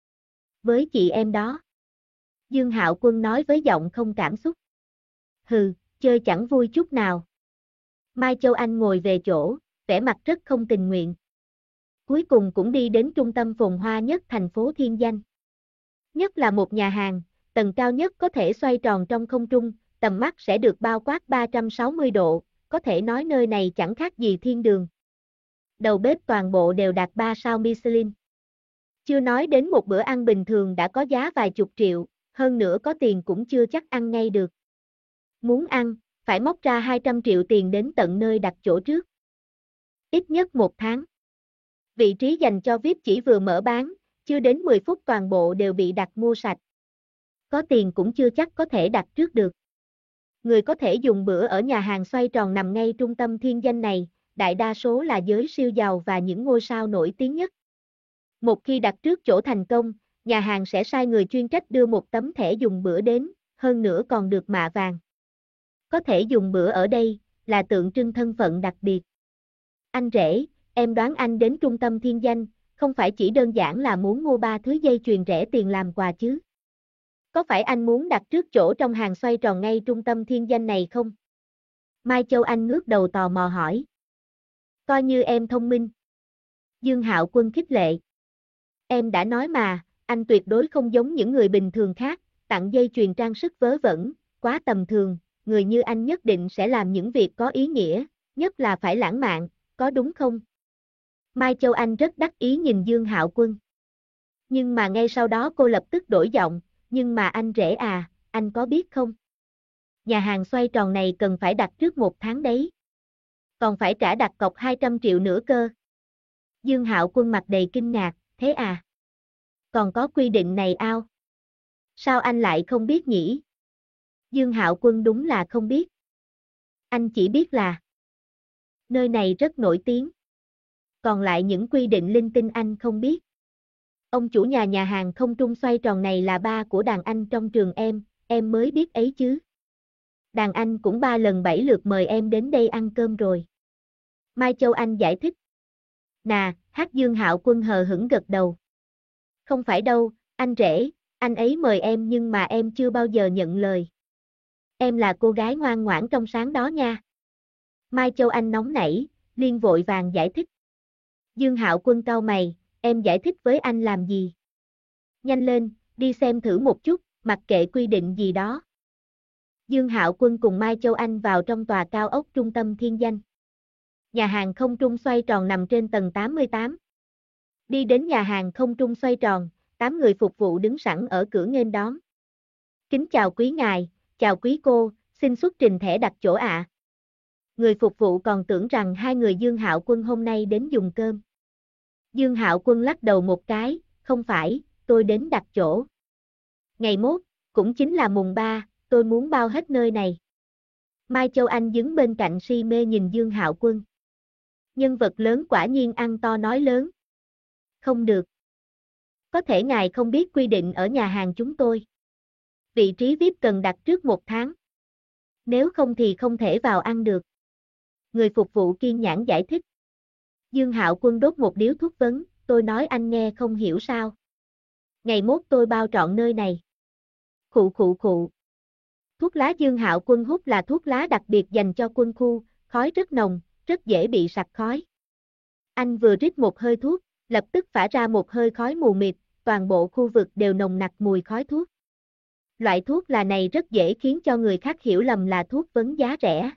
với chị em đó. Dương Hạo Quân nói với giọng không cảm xúc. Hừ, chơi chẳng vui chút nào. Mai Châu Anh ngồi về chỗ, vẻ mặt rất không tình nguyện. Cuối cùng cũng đi đến trung tâm phồn hoa nhất thành phố Thiên Danh. Nhất là một nhà hàng, tầng cao nhất có thể xoay tròn trong không trung, tầm mắt sẽ được bao quát 360 độ, có thể nói nơi này chẳng khác gì thiên đường. Đầu bếp toàn bộ đều đạt 3 sao Michelin. Chưa nói đến một bữa ăn bình thường đã có giá vài chục triệu, hơn nữa có tiền cũng chưa chắc ăn ngay được. Muốn ăn, phải móc ra 200 triệu tiền đến tận nơi đặt chỗ trước. Ít nhất 1 tháng. Vị trí dành cho VIP chỉ vừa mở bán, chưa đến 10 phút toàn bộ đều bị đặt mua sạch. Có tiền cũng chưa chắc có thể đặt trước được. Người có thể dùng bữa ở nhà hàng xoay tròn nằm ngay trung tâm Thiên Danh này, đại đa số là giới siêu giàu và những ngôi sao nổi tiếng nhất. Một khi đặt trước chỗ thành công, nhà hàng sẽ sai người chuyên trách đưa một tấm thẻ dùng bữa đến, hơn nữa còn được mạ vàng. Có thể dùng bữa ở đây, là tượng trưng thân phận đặc biệt. Anh rể, em đoán anh đến trung tâm Thiên Danh, không phải chỉ đơn giản là muốn mua 3 thứ dây chuyền rẻ tiền làm quà chứ? Có phải anh muốn đặt trước chỗ trong hàng xoay tròn ngay trung tâm Thiên Danh này không? Mai Châu Anh ngước đầu tò mò hỏi. Coi như em thông minh. Dương Hạo Quân khích lệ. Em đã nói mà, anh tuyệt đối không giống những người bình thường khác, tặng dây chuyền trang sức vớ vẩn, quá tầm thường, người như anh nhất định sẽ làm những việc có ý nghĩa, nhất là phải lãng mạn, có đúng không? Mai Châu Anh rất đắc ý nhìn Dương Hạo Quân. Nhưng mà ngay sau đó cô lập tức đổi giọng, nhưng mà anh rể à, anh có biết không? Nhà hàng xoay tròn này cần phải đặt trước 1 tháng đấy. Còn phải trả đặt cọc 200 triệu nữa cơ. Dương Hạo Quân mặt đầy kinh ngạc, thế à? Còn có quy định này ao? Sao anh lại không biết nhỉ? Dương Hạo Quân đúng là không biết. Anh chỉ biết là nơi này rất nổi tiếng. Còn lại những quy định linh tinh anh không biết. Ông chủ nhà hàng không trung xoay tròn này là ba của đàn anh trong trường em mới biết ấy chứ. Đàn anh cũng 3 lần 7 lượt mời em đến đây ăn cơm rồi. Mai Châu Anh giải thích. Nà, Dương Hạo Quân hờ hững gật đầu. Không phải đâu, anh rể, anh ấy mời em nhưng mà em chưa bao giờ nhận lời. Em là cô gái ngoan ngoãn trong sáng đó nha. Mai Châu Anh nóng nảy, liền vội vàng giải thích. Dương Hạo Quân cau mày, em giải thích với anh làm gì? Nhanh lên, đi xem thử một chút, mặc kệ quy định gì đó. Dương Hạo Quân cùng Mai Châu Anh vào trong tòa cao ốc trung tâm Thiên Danh. Nhà hàng không trung xoay tròn nằm trên tầng 88. Đi đến nhà hàng không trung xoay tròn, 8 người phục vụ đứng sẵn ở cửa nghênh đón. Kính chào quý ngài, chào quý cô, xin xuất trình thẻ đặt chỗ ạ. Người phục vụ còn tưởng rằng hai người Dương Hạo Quân hôm nay đến dùng cơm. Dương Hạo Quân lắc đầu một cái, không phải, tôi đến đặt chỗ. Ngày mốt, cũng chính là mùng 3, tôi muốn bao hết nơi này. Mai Châu Anh đứng bên cạnh si mê nhìn Dương Hạo Quân. Nhân vật lớn quả nhiên ăn to nói lớn. Không được. Có thể ngài không biết quy định ở nhà hàng chúng tôi. Vị trí VIP cần đặt trước 1 tháng. Nếu không thì không thể vào ăn được. Người phục vụ kiên nhẫn giải thích. Dương Hạo Quân đốt một điếu thuốc vấn, tôi nói anh nghe không hiểu sao. Ngày mốt tôi bao trọn nơi này. Khụ khụ khụ. Thuốc lá Dương Hạo Quân hút là thuốc lá đặc biệt dành cho quân khu, khói rất nồng, rất dễ bị sặc khói. Anh vừa rít một hơi thuốc, lập tức phả ra một hơi khói mù mịt, toàn bộ khu vực đều nồng nặc mùi khói thuốc. Loại thuốc là này rất dễ khiến cho người khác hiểu lầm là thuốc vấn giá rẻ.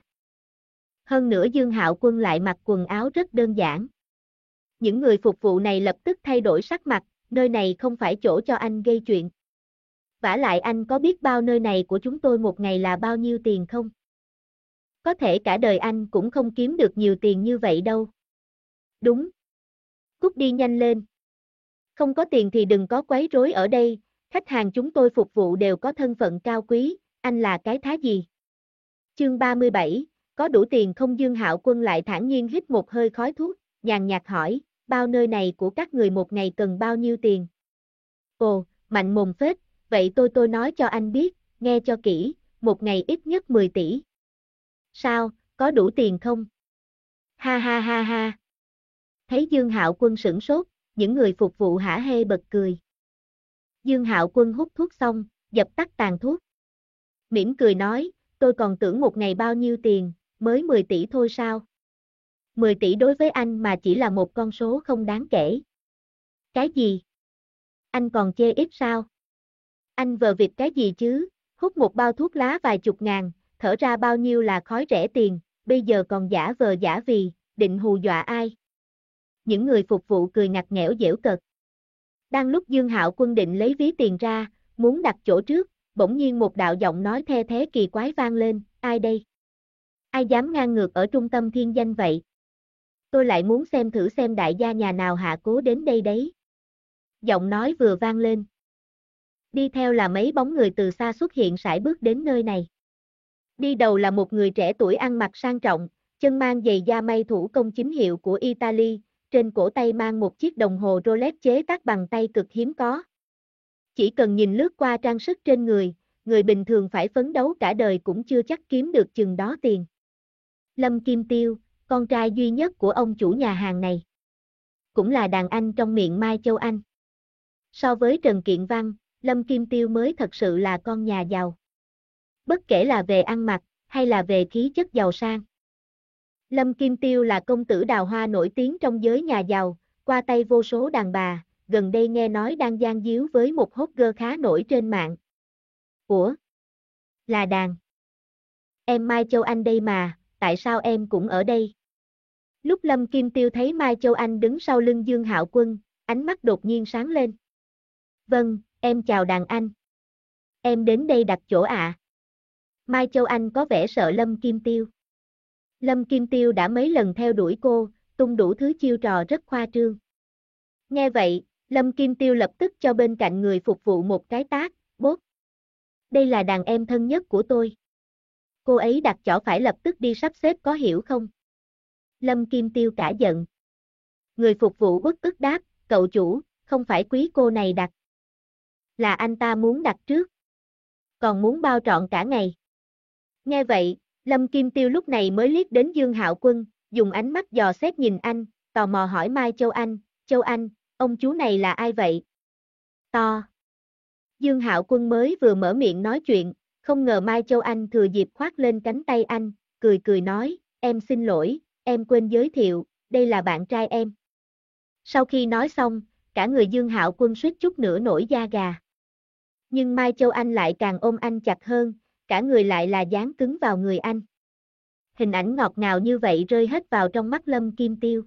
Hơn nữa Dương Hạo Quân lại mặc quần áo rất đơn giản. Những người phục vụ này lập tức thay đổi sắc mặt, nơi này không phải chỗ cho anh gây chuyện. Vả lại anh có biết bao nơi này của chúng tôi một ngày là bao nhiêu tiền không? Có thể cả đời anh cũng không kiếm được nhiều tiền như vậy đâu. Đúng. Cút đi nhanh lên. Không có tiền thì đừng có quấy rối ở đây, khách hàng chúng tôi phục vụ đều có thân phận cao quý, anh là cái thá gì? Chương 37, có đủ tiền không? Dương Hạo Quân lại thản nhiên hít một hơi khói thuốc, nhàn nhạt hỏi, bao nơi này của các người một ngày cần bao nhiêu tiền? Ồ, mạnh mồm phết, vậy tôi nói cho anh biết, nghe cho kỹ, một ngày ít nhất 10 tỷ. Sao, có đủ tiền không? Ha ha ha ha. Thấy Dương Hạo Quân sửng sốt, những người phục vụ hả hê bật cười. Dương Hạo Quân hút thuốc xong, dập tắt tàn thuốc. Mỉm cười nói, tôi còn tưởng một ngày bao nhiêu tiền, mới 10 tỷ thôi sao? 10 tỷ đối với anh mà chỉ là một con số không đáng kể. Cái gì? Anh còn chê ít sao? Anh vờ vịt cái gì chứ? Hút một bao thuốc lá vài chục ngàn, thở ra bao nhiêu là khói rẻ tiền, bây giờ còn giả vờ giả vì, định hù dọa ai? Những người phục vụ cười ngặt nghẽo giễu cợt. Đang lúc Dương Hạo Quân định lấy ví tiền ra, muốn đặt chỗ trước, bỗng nhiên một đạo giọng nói the thé kỳ quái vang lên, ai đây? Ai dám ngang ngược ở trung tâm thiên danh vậy? Tôi lại muốn xem thử xem đại gia nhà nào hạ cố đến đây đấy. Giọng nói vừa vang lên. Đi theo là mấy bóng người từ xa xuất hiện sải bước đến nơi này. Đi đầu là một người trẻ tuổi ăn mặc sang trọng, chân mang giày da may thủ công chính hiệu của Italy, trên cổ tay mang một chiếc đồng hồ Rolex chế tác bằng tay cực hiếm có. Chỉ cần nhìn lướt qua trang sức trên người, người bình thường phải phấn đấu cả đời cũng chưa chắc kiếm được chừng đó tiền. Lâm Kim Tiêu, con trai duy nhất của ông chủ nhà hàng này. Cũng là đàn anh trong miệng Mai Châu Anh. So với Trần Kiện Văn, Lâm Kim Tiêu mới thật sự là con nhà giàu. Bất kể là về ăn mặc, hay là về khí chất giàu sang. Lâm Kim Tiêu là công tử đào hoa nổi tiếng trong giới nhà giàu, qua tay vô số đàn bà, gần đây nghe nói đang gian díu với một hot girl khá nổi trên mạng. Ủa? Là Đàn. Em Mai Châu Anh đây mà, tại sao em cũng ở đây? Lúc Lâm Kim Tiêu thấy Mai Châu Anh đứng sau lưng Dương Hạo Quân, ánh mắt đột nhiên sáng lên. Vâng, em chào Đàn anh. Em đến đây đặt chỗ ạ. Mai Châu Anh có vẻ sợ Lâm Kim Tiêu. Lâm Kim Tiêu đã mấy lần theo đuổi cô, tung đủ thứ chiêu trò rất khoa trương. Nghe vậy, Lâm Kim Tiêu lập tức cho bên cạnh người phục vụ một cái tát, bốp. Đây là đàn em thân nhất của tôi. Cô ấy đặt chỗ phải lập tức đi sắp xếp có hiểu không? Lâm Kim Tiêu cả giận. Người phục vụ uất ức đáp, cậu chủ, không phải quý cô này đặt. Là anh ta muốn đặt trước. Còn muốn bao trọn cả ngày. Nghe vậy, Lâm Kim Tiêu lúc này mới liếc đến Dương Hạo Quân, dùng ánh mắt dò xét nhìn anh, tò mò hỏi Mai Châu Anh, ông chú này là ai vậy? To. Dương Hạo Quân mới vừa mở miệng nói chuyện, không ngờ Mai Châu Anh thừa dịp khoác lên cánh tay anh, cười cười nói, em xin lỗi, em quên giới thiệu, đây là bạn trai em. Sau khi nói xong, cả người Dương Hạo Quân suýt chút nữa nổi da gà. Nhưng Mai Châu Anh lại càng ôm anh chặt hơn, cả người lại là dán cứng vào người anh. Hình ảnh ngọt ngào như vậy rơi hết vào trong mắt Lâm Kim Tiêu.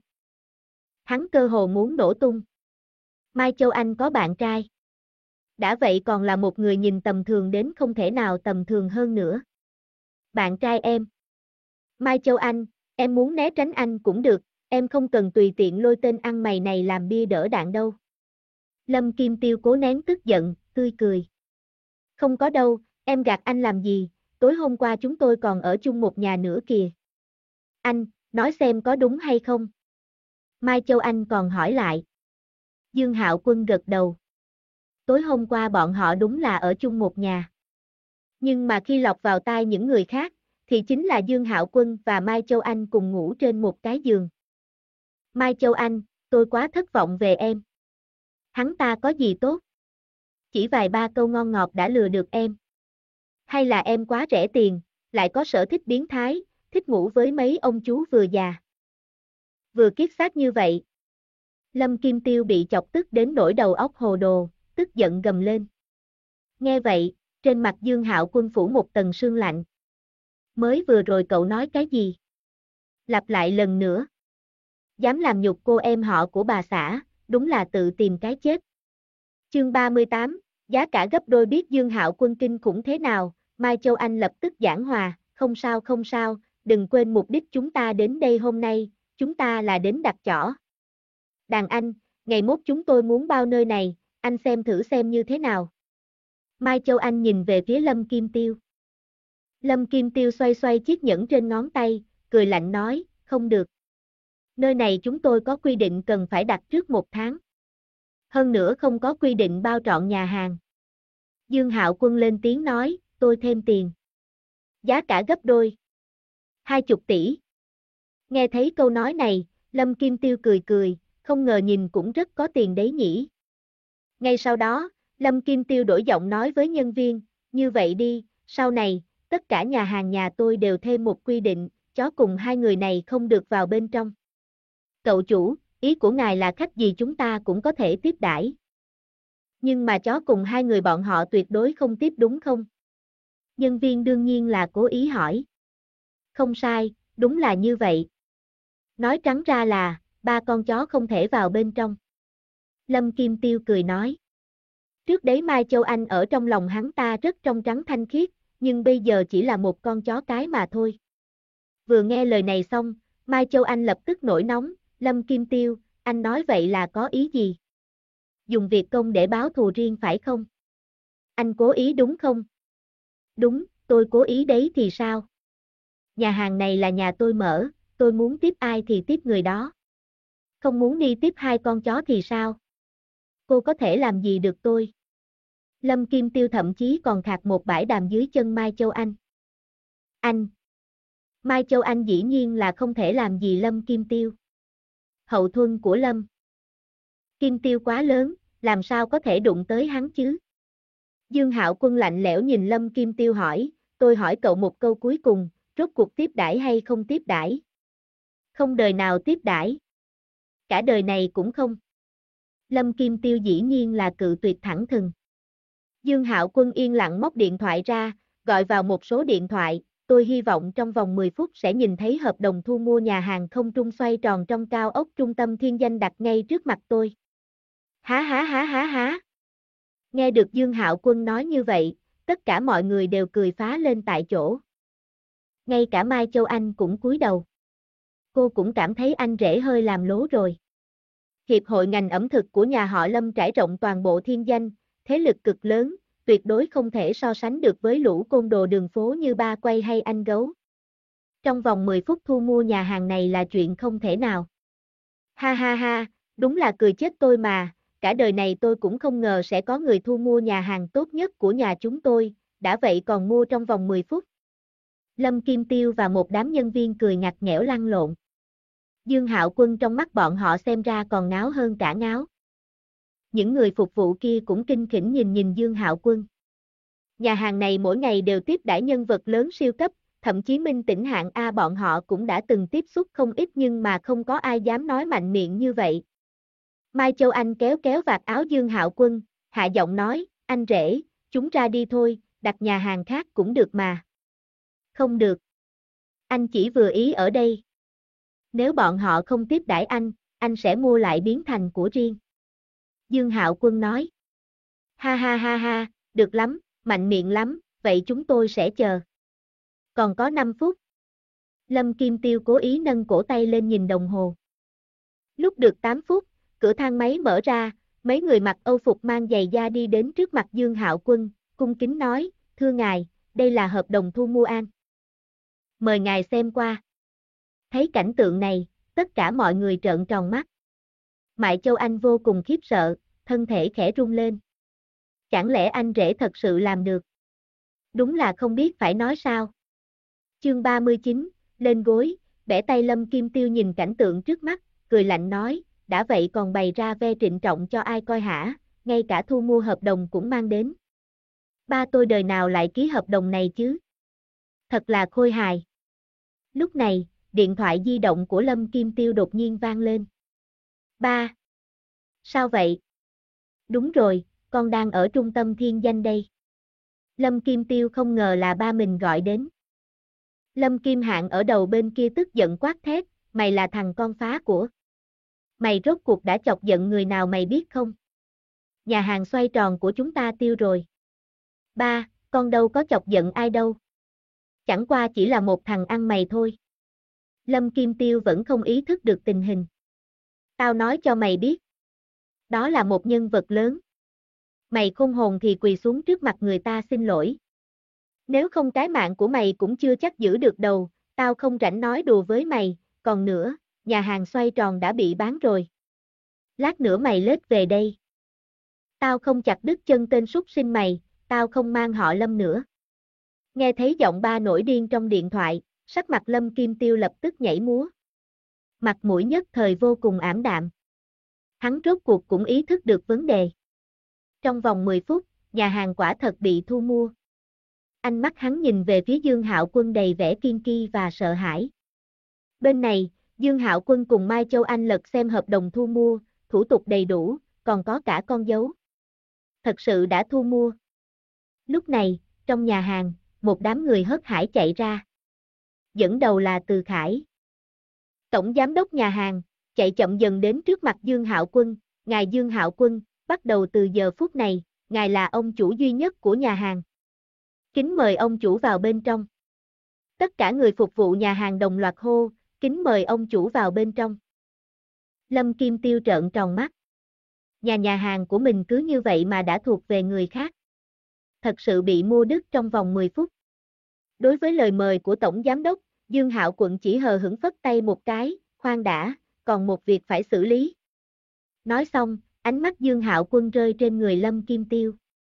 Hắn cơ hồ muốn nổ tung. Mai Châu Anh có bạn trai. Đã vậy còn là một người nhìn tầm thường đến không thể nào tầm thường hơn nữa. Bạn trai em. Mai Châu Anh, em muốn né tránh anh cũng được, em không cần tùy tiện lôi tên ăn mày này làm bia đỡ đạn đâu. Lâm Kim Tiêu cố nén tức giận, tươi cười. Không có đâu, em gạt anh làm gì, tối hôm qua chúng tôi còn ở chung một nhà nữa kìa. Anh, nói xem có đúng hay không? Mai Châu Anh còn hỏi lại. Dương Hạo Quân gật đầu. Tối hôm qua bọn họ đúng là ở chung một nhà. Nhưng mà khi lọt vào tai những người khác, thì chính là Dương Hạo Quân và Mai Châu Anh cùng ngủ trên một cái giường. Mai Châu Anh, tôi quá thất vọng về em. Hắn ta có gì tốt? Chỉ vài ba câu ngon ngọt đã lừa được em. Hay là em quá rẻ tiền, lại có sở thích biến thái, thích ngủ với mấy ông chú vừa già. Vừa kiết xác như vậy. Lâm Kim Tiêu bị chọc tức đến nỗi đầu óc hồ đồ, tức giận gầm lên. Nghe vậy, trên mặt Dương Hạo Quân phủ một tầng sương lạnh. Mới vừa rồi cậu nói cái gì? Lặp lại lần nữa. Dám làm nhục cô em họ của bà xã, đúng là tự tìm cái chết. Chương 38, giá cả gấp đôi biết Dương Hạo Quân kinh khủng thế nào, Mai Châu Anh lập tức giảng hòa, không sao, đừng quên mục đích chúng ta đến đây hôm nay, chúng ta là đến đặt chỏ. Đàn anh, ngày mốt chúng tôi muốn bao nơi này, anh xem thử xem như thế nào. Mai Châu Anh nhìn về phía Lâm Kim Tiêu. Lâm Kim Tiêu xoay xoay chiếc nhẫn trên ngón tay, cười lạnh nói, không được. Nơi này chúng tôi có quy định cần phải đặt trước 1 tháng. Hơn nữa không có quy định bao trọn nhà hàng. Dương Hạo Quân lên tiếng nói, tôi thêm tiền. Giá cả gấp đôi. 20 tỷ. Nghe thấy câu nói này, Lâm Kim Tiêu cười cười, không ngờ nhìn cũng rất có tiền đấy nhỉ. Ngay sau đó, Lâm Kim Tiêu đổi giọng nói với nhân viên, như vậy đi, sau này, tất cả nhà hàng nhà tôi đều thêm một quy định, chó cùng hai người này không được vào bên trong. Cậu chủ, ý của ngài là khách gì chúng ta cũng có thể tiếp đãi. Nhưng mà chó cùng hai người bọn họ tuyệt đối không tiếp đúng không? Nhân viên đương nhiên là cố ý hỏi. Không sai, đúng là như vậy. Nói trắng ra là, ba con chó không thể vào bên trong. Lâm Kim Tiêu cười nói. Trước đấy Mai Châu Anh ở trong lòng hắn ta rất trong trắng thanh khiết, nhưng bây giờ chỉ là một con chó cái mà thôi. Vừa nghe lời này xong, Mai Châu Anh lập tức nổi nóng, Lâm Kim Tiêu, anh nói vậy là có ý gì? Dùng việc công để báo thù riêng phải không? Anh cố ý đúng không? Đúng, tôi cố ý đấy thì sao? Nhà hàng này là nhà tôi mở, tôi muốn tiếp ai thì tiếp người đó. Không muốn đi tiếp hai con chó thì sao? Cô có thể làm gì được tôi? Lâm Kim Tiêu thậm chí còn khạc một bãi đàm dưới chân Mai Châu Anh. Anh! Mai Châu Anh dĩ nhiên là không thể làm gì Lâm Kim Tiêu. Hậu thuẫn của Lâm Kim Tiêu quá lớn, làm sao có thể đụng tới hắn chứ? Dương Hạo Quân lạnh lẽo nhìn Lâm Kim Tiêu hỏi, tôi hỏi cậu một câu cuối cùng, rốt cuộc tiếp đãi hay không tiếp đãi? Không đời nào tiếp đãi. Cả đời này cũng không. Lâm Kim Tiêu dĩ nhiên là cự tuyệt thẳng thừng. Dương Hạo Quân yên lặng móc điện thoại ra, gọi vào một số điện thoại, tôi hy vọng trong vòng 10 phút sẽ nhìn thấy hợp đồng thu mua nhà hàng không trung xoay tròn trong cao ốc trung tâm Thiên Danh đặt ngay trước mặt tôi. Há há há há há. Nghe được Dương Hạo Quân nói như vậy, tất cả mọi người đều cười phá lên tại chỗ. Ngay cả Mai Châu Anh cũng cúi đầu. Cô cũng cảm thấy anh rể hơi làm lố rồi. Hiệp hội ngành ẩm thực của nhà họ Lâm trải rộng toàn bộ Thiên Danh, thế lực cực lớn, tuyệt đối không thể so sánh được với lũ côn đồ đường phố như Ba Quay hay Anh Gấu. Trong vòng 10 phút thu mua nhà hàng này là chuyện không thể nào. Ha ha ha, đúng là cười chết tôi mà, cả đời này tôi cũng không ngờ sẽ có người thu mua nhà hàng tốt nhất của nhà chúng tôi, đã vậy còn mua trong vòng 10 phút. Lâm Kim Tiêu và một đám nhân viên cười ngặt nghẽo lăn lộn. Dương Hạo Quân trong mắt bọn họ xem ra còn ngáo hơn cả ngáo. Những người phục vụ kia cũng kinh khỉnh nhìn Dương Hạo Quân. Nhà hàng này mỗi ngày đều tiếp đãi nhân vật lớn siêu cấp, thậm chí minh tỉnh hạng A bọn họ cũng đã từng tiếp xúc không ít nhưng mà không có ai dám nói mạnh miệng như vậy. Mai Châu Anh kéo kéo vạt áo Dương Hạo Quân, hạ giọng nói, anh rể, chúng ra đi thôi, đặt nhà hàng khác cũng được mà. Không được. Anh chỉ vừa ý ở đây. Nếu bọn họ không tiếp đãi anh sẽ mua lại biến thành của riêng. Dương Hạo Quân nói. Ha ha ha ha, được lắm, mạnh miệng lắm, vậy chúng tôi sẽ chờ. Còn có 5 phút. Lâm Kim Tiêu cố ý nâng cổ tay lên nhìn đồng hồ. Lúc được 8 phút, cửa thang máy mở ra, mấy người mặc Âu phục mang giày da đi đến trước mặt Dương Hạo Quân, cung kính nói, thưa ngài, đây là hợp đồng thu mua an. Mời ngài xem qua. Thấy cảnh tượng này, tất cả mọi người trợn tròn mắt. Mai Châu Anh vô cùng khiếp sợ, thân thể khẽ run lên. Chẳng lẽ anh rể thật sự làm được? Đúng là không biết phải nói sao. Chương 39, lên gối, bẻ tay Lâm Kim Tiêu nhìn cảnh tượng trước mắt, cười lạnh nói, đã vậy còn bày ra ve trịnh trọng cho ai coi hả, ngay cả thu mua hợp đồng cũng mang đến. Ba tôi đời nào lại ký hợp đồng này chứ? Thật là khôi hài. Lúc này, điện thoại di động của Lâm Kim Tiêu đột nhiên vang lên. Ba. Sao vậy? Đúng rồi, con đang ở trung tâm Thiên Danh đây. Lâm Kim Tiêu không ngờ là ba mình gọi đến. Lâm Kim Hạng ở đầu bên kia tức giận quát thét, mày là thằng con phá của. Mày rốt cuộc đã chọc giận người nào mày biết không? Nhà hàng xoay tròn của chúng ta tiêu rồi. Ba, con đâu có chọc giận ai đâu. Chẳng qua chỉ là một thằng ăn mày thôi. Lâm Kim Tiêu vẫn không ý thức được tình hình. Tao nói cho mày biết. Đó là một nhân vật lớn. Mày khôn hồn thì quỳ xuống trước mặt người ta xin lỗi. Nếu không cái mạng của mày cũng chưa chắc giữ được đầu, tao không rảnh nói đùa với mày, còn nữa, nhà hàng xoay tròn đã bị bán rồi. Lát nữa mày lết về đây. Tao không chặt đứt chân tên súc sinh mày, tao không mang họ Lâm nữa. Nghe thấy giọng ba nổi điên trong điện thoại, sắc mặt Lâm Kim Tiêu lập tức nhảy múa. Mặt mũi nhất thời vô cùng ảm đạm. Hắn rốt cuộc cũng ý thức được vấn đề. Trong vòng 10 phút, nhà hàng quả thật bị thu mua. Ánh mắt hắn nhìn về phía Dương Hạo Quân đầy vẻ kiên kỳ và sợ hãi. Bên này, Dương Hạo Quân cùng Mai Châu Anh lật xem hợp đồng thu mua, thủ tục đầy đủ, còn có cả con dấu. Thật sự đã thu mua. Lúc này, trong nhà hàng, một đám người hớt hải chạy ra. Dẫn đầu là Từ Khải. Tổng giám đốc nhà hàng, chạy chậm dần đến trước mặt Dương Hạo Quân. Ngài Dương Hạo Quân, bắt đầu từ giờ phút này, ngài là ông chủ duy nhất của nhà hàng. Kính mời ông chủ vào bên trong. Tất cả người phục vụ nhà hàng đồng loạt hô, kính mời ông chủ vào bên trong. Lâm Kim Tiêu trợn tròn mắt. Nhà hàng của mình cứ như vậy mà đã thuộc về người khác. Thật sự bị mua đứt trong vòng 10 phút. Đối với lời mời của Tổng Giám đốc, Dương Hạo Quân chỉ hờ hững phất tay một cái, khoan đã, còn một việc phải xử lý. Nói xong, ánh mắt Dương Hạo Quân rơi trên người Lâm Kim Tiêu.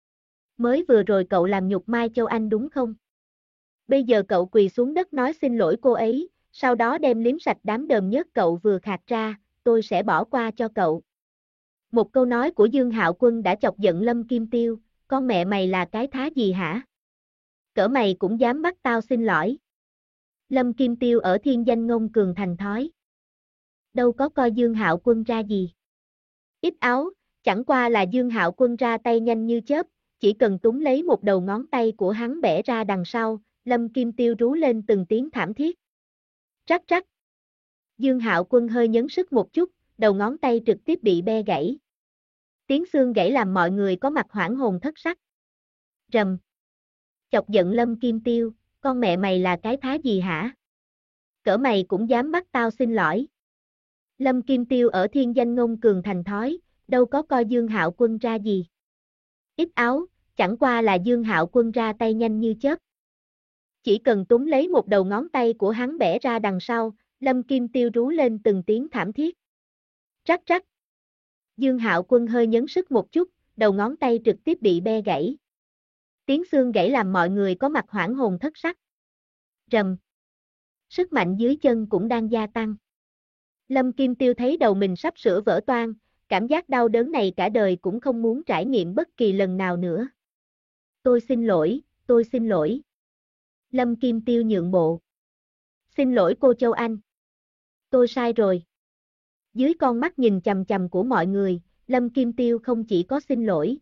Mới vừa rồi cậu làm nhục Mai Châu Anh đúng không? Bây giờ cậu quỳ xuống đất nói xin lỗi cô ấy, sau đó đem liếm sạch đám đờm nhớt cậu vừa khạc ra, tôi sẽ bỏ qua cho cậu. Một câu nói của Dương Hạo Quân đã chọc giận Lâm Kim Tiêu, con mẹ mày là cái thá gì hả? Cỡ mày cũng dám bắt tao xin lỗi. Lâm Kim Tiêu ở Thiên Danh ngông cường thành thói. Đâu có coi Dương Hạo Quân ra gì. Ít áo, chẳng qua là Dương Hạo Quân ra tay nhanh như chớp, chỉ cần túm lấy một đầu ngón tay của hắn bẻ ra đằng sau, Lâm Kim Tiêu rú lên từng tiếng thảm thiết. Rắc rắc. Dương Hạo Quân hơi nhấn sức một chút, đầu ngón tay trực tiếp bị bẻ gãy. Tiếng xương gãy làm mọi người có mặt hoảng hồn thất sắc. Rầm. Chọc giận Lâm Kim Tiêu, con mẹ mày là cái thá gì hả? Cỡ mày cũng dám bắt tao xin lỗi. Lâm Kim Tiêu ở Thiên Danh ngông cường thành thói, đâu có coi Dương Hạo Quân ra gì. Ít áo, chẳng qua là Dương Hạo Quân ra tay nhanh như chớp. Chỉ cần túm lấy một đầu ngón tay của hắn bẻ ra đằng sau, Lâm Kim Tiêu rú lên từng tiếng thảm thiết. Rắc rắc. Dương Hạo Quân hơi nhấn sức một chút, đầu ngón tay trực tiếp bị bẻ gãy. Tiếng xương gãy làm mọi người có mặt hoảng hồn thất sắc. Rầm. Sức mạnh dưới chân cũng đang gia tăng. Lâm Kim Tiêu thấy đầu mình sắp sửa vỡ toang, cảm giác đau đớn này cả đời cũng không muốn trải nghiệm bất kỳ lần nào nữa. Tôi xin lỗi, tôi xin lỗi. Lâm Kim Tiêu nhượng bộ. Xin lỗi cô Châu Anh. Tôi sai rồi. Dưới con mắt nhìn chằm chằm của mọi người, Lâm Kim Tiêu không chỉ có xin lỗi,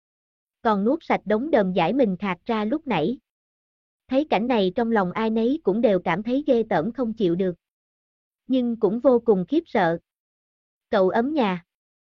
còn nuốt sạch đống đờm dãi mình khạc ra lúc nãy. Thấy cảnh này trong lòng ai nấy cũng đều cảm thấy ghê tởm không chịu được. Nhưng cũng vô cùng khiếp sợ. Cậu ấm nhà.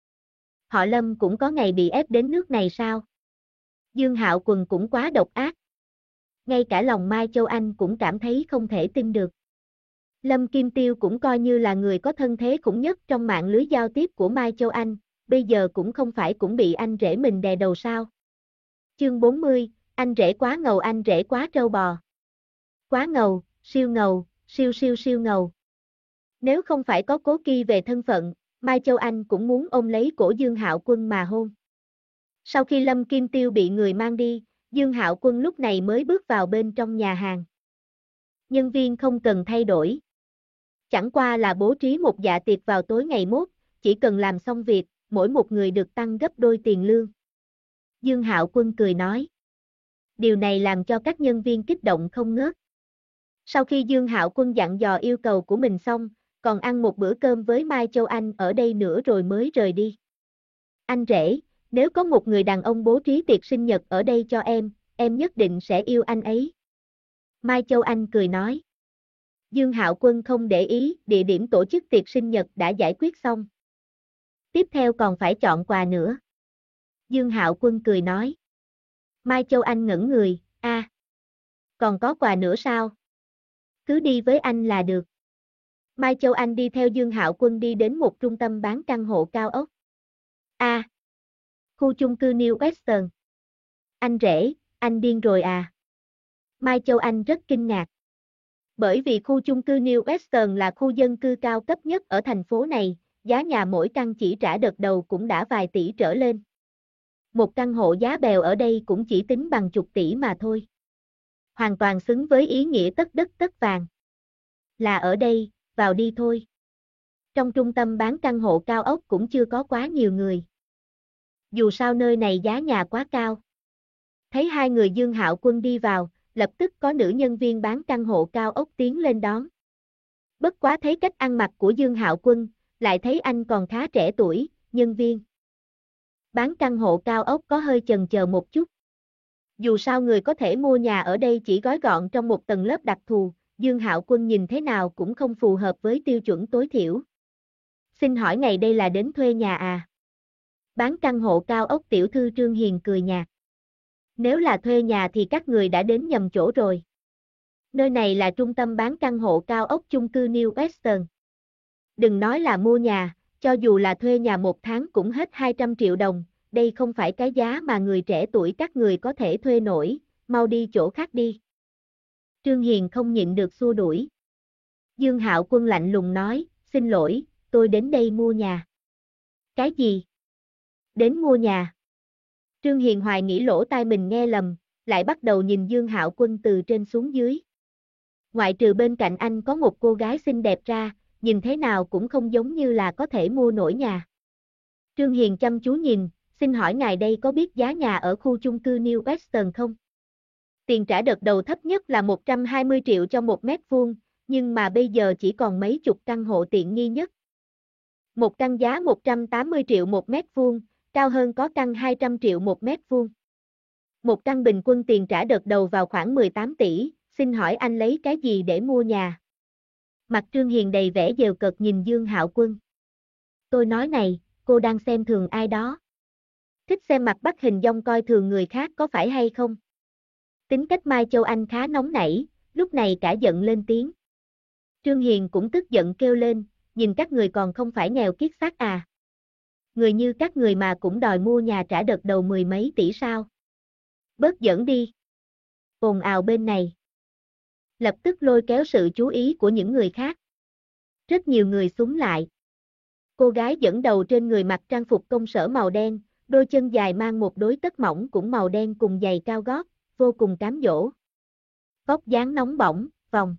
Họ Lâm cũng có ngày bị ép đến nước này sao? Dương Hạo Quân cũng quá độc ác. Ngay cả lòng Mai Châu Anh cũng cảm thấy không thể tin được. Lâm Kim Tiêu cũng coi như là người có thân thế khủng nhất trong mạng lưới giao tiếp của Mai Châu Anh, bây giờ cũng không phải cũng bị anh rể mình đè đầu sao? Chương 40, anh rể quá ngầu, anh rể quá trâu bò. Quá ngầu, siêu siêu ngầu. Nếu không phải có Cố Ki về thân phận, Mai Châu Anh cũng muốn ôm lấy cổ Dương Hạo Quân mà hôn. Sau khi Lâm Kim Tiêu bị người mang đi, Dương Hạo Quân lúc này mới bước vào bên trong nhà hàng. Nhân viên không cần thay đổi. Chẳng qua là bố trí một dạ tiệc vào tối ngày mốt, chỉ cần làm xong việc, mỗi một người được tăng gấp đôi tiền lương. Dương Hạo Quân cười nói. Điều này làm cho các nhân viên kích động không ngớt. Sau khi Dương Hạo Quân dặn dò yêu cầu của mình xong, còn ăn một bữa cơm với Mai Châu Anh ở đây nữa rồi mới rời đi. Anh rể, nếu có một người đàn ông bố trí tiệc sinh nhật ở đây cho em nhất định sẽ yêu anh ấy. Mai Châu Anh cười nói. Dương Hạo Quân không để ý, địa điểm tổ chức tiệc sinh nhật đã giải quyết xong. Tiếp theo còn phải chọn quà nữa. Dương Hạo Quân cười nói. Mai Châu Anh ngẩn người, còn có quà nữa sao? Cứ đi với anh là được. Mai Châu Anh đi theo Dương Hạo Quân đi đến một trung tâm bán căn hộ cao ốc. Khu chung cư New Western. Anh rể, anh điên rồi à? Mai Châu Anh rất kinh ngạc. Bởi vì khu chung cư New Western là khu dân cư cao cấp nhất ở thành phố này, giá nhà mỗi căn chỉ trả đợt đầu cũng đã vài tỷ trở lên. Một căn hộ giá bèo ở đây cũng chỉ tính bằng chục tỷ mà thôi. Hoàn toàn xứng với ý nghĩa tất đất tất vàng. Là ở đây, vào đi thôi. Trong trung tâm bán căn hộ cao ốc cũng chưa có quá nhiều người. Dù sao nơi này giá nhà quá cao. Thấy hai người Dương Hạo Quân đi vào, lập tức có nữ nhân viên bán căn hộ cao ốc tiến lên đón. Bất quá thấy cách ăn mặc của Dương Hạo Quân, lại thấy anh còn khá trẻ tuổi, nhân viên bán căn hộ cao ốc có hơi chần chờ một chút. Dù sao người có thể mua nhà ở đây chỉ gói gọn trong một tầng lớp đặc thù, Dương Hạo Quân nhìn thế nào cũng không phù hợp với tiêu chuẩn tối thiểu. Xin hỏi ngày đây là đến thuê nhà à? Bán căn hộ cao ốc tiểu thư Trương Hiền cười nhạt. Nếu là thuê nhà thì các người đã đến nhầm chỗ rồi. Nơi này là trung tâm bán căn hộ cao ốc chung cư New Western. Đừng nói là mua nhà, cho dù là thuê nhà một tháng cũng hết 200 triệu đồng, đây không phải cái giá mà người trẻ tuổi các người có thể thuê nổi, mau đi chỗ khác đi. Trương Hiền không nhịn được xua đuổi. Dương Hạo Quân lạnh lùng nói, xin lỗi, tôi đến đây mua nhà. Cái gì? Đến mua nhà? Trương Hiền hoài nghĩ lỗ tai mình nghe lầm, lại bắt đầu nhìn Dương Hạo Quân từ trên xuống dưới. Ngoại trừ bên cạnh anh có một cô gái xinh đẹp ra, nhìn thế nào cũng không giống như là có thể mua nổi nhà. Trương Hiền chăm chú nhìn, xin hỏi ngài đây có biết giá nhà ở khu chung cư New Western không? Tiền trả đợt đầu thấp nhất là 120 triệu cho 1 mét vuông, nhưng mà bây giờ chỉ còn mấy chục căn hộ tiện nghi nhất. Một căn giá 180 triệu 1 mét vuông, cao hơn có căn 200 triệu 1 mét vuông. Một căn bình quân tiền trả đợt đầu vào khoảng 18 tỷ, xin hỏi anh lấy cái gì để mua nhà? Mặt Trương Hiền đầy vẻ giễu cợt nhìn Dương Hạo Quân. Tôi nói này, cô đang xem thường ai đó? Thích xem mặt bắt hình dong coi thường người khác có phải hay không? Tính cách Mai Châu Anh khá nóng nảy, lúc này cả giận lên tiếng. Trương Hiền cũng tức giận kêu lên, nhìn các người còn không phải nghèo kiết xác à? Người như các người mà cũng đòi mua nhà trả đợt đầu 10 mấy tỷ sao? Bớt giỡn đi. Ồn ào bên này. Lập tức lôi kéo sự chú ý của những người khác. Rất nhiều người xúm lại. Cô gái dẫn đầu trên người mặc trang phục công sở màu đen, đôi chân dài mang một đôi tất mỏng cũng màu đen cùng giày cao gót, vô cùng cám dỗ. Vóc dáng nóng bỏng, vòng.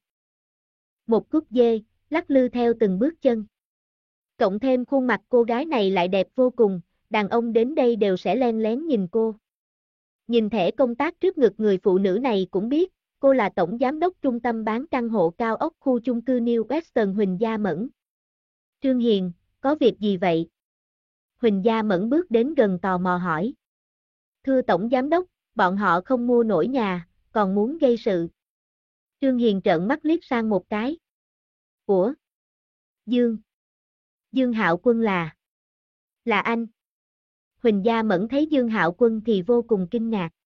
Một cúc dê, lắc lư theo từng bước chân. Cộng thêm khuôn mặt cô gái này lại đẹp vô cùng, đàn ông đến đây đều sẽ len lén nhìn cô. Nhìn thẻ công tác trước ngực người phụ nữ này cũng biết, cô là tổng giám đốc trung tâm bán căn hộ cao ốc khu chung cư New Western Huỳnh Gia Mẫn. Trương Hiền, có việc gì vậy? Huỳnh Gia Mẫn bước đến gần tò mò hỏi. Thưa tổng giám đốc, bọn họ không mua nổi nhà, còn muốn gây sự. Trương Hiền trợn mắt liếc sang một cái. Ủa? Dương Hạo Quân là anh. Huỳnh Gia Mẫn thấy Dương Hạo Quân thì vô cùng kinh ngạc.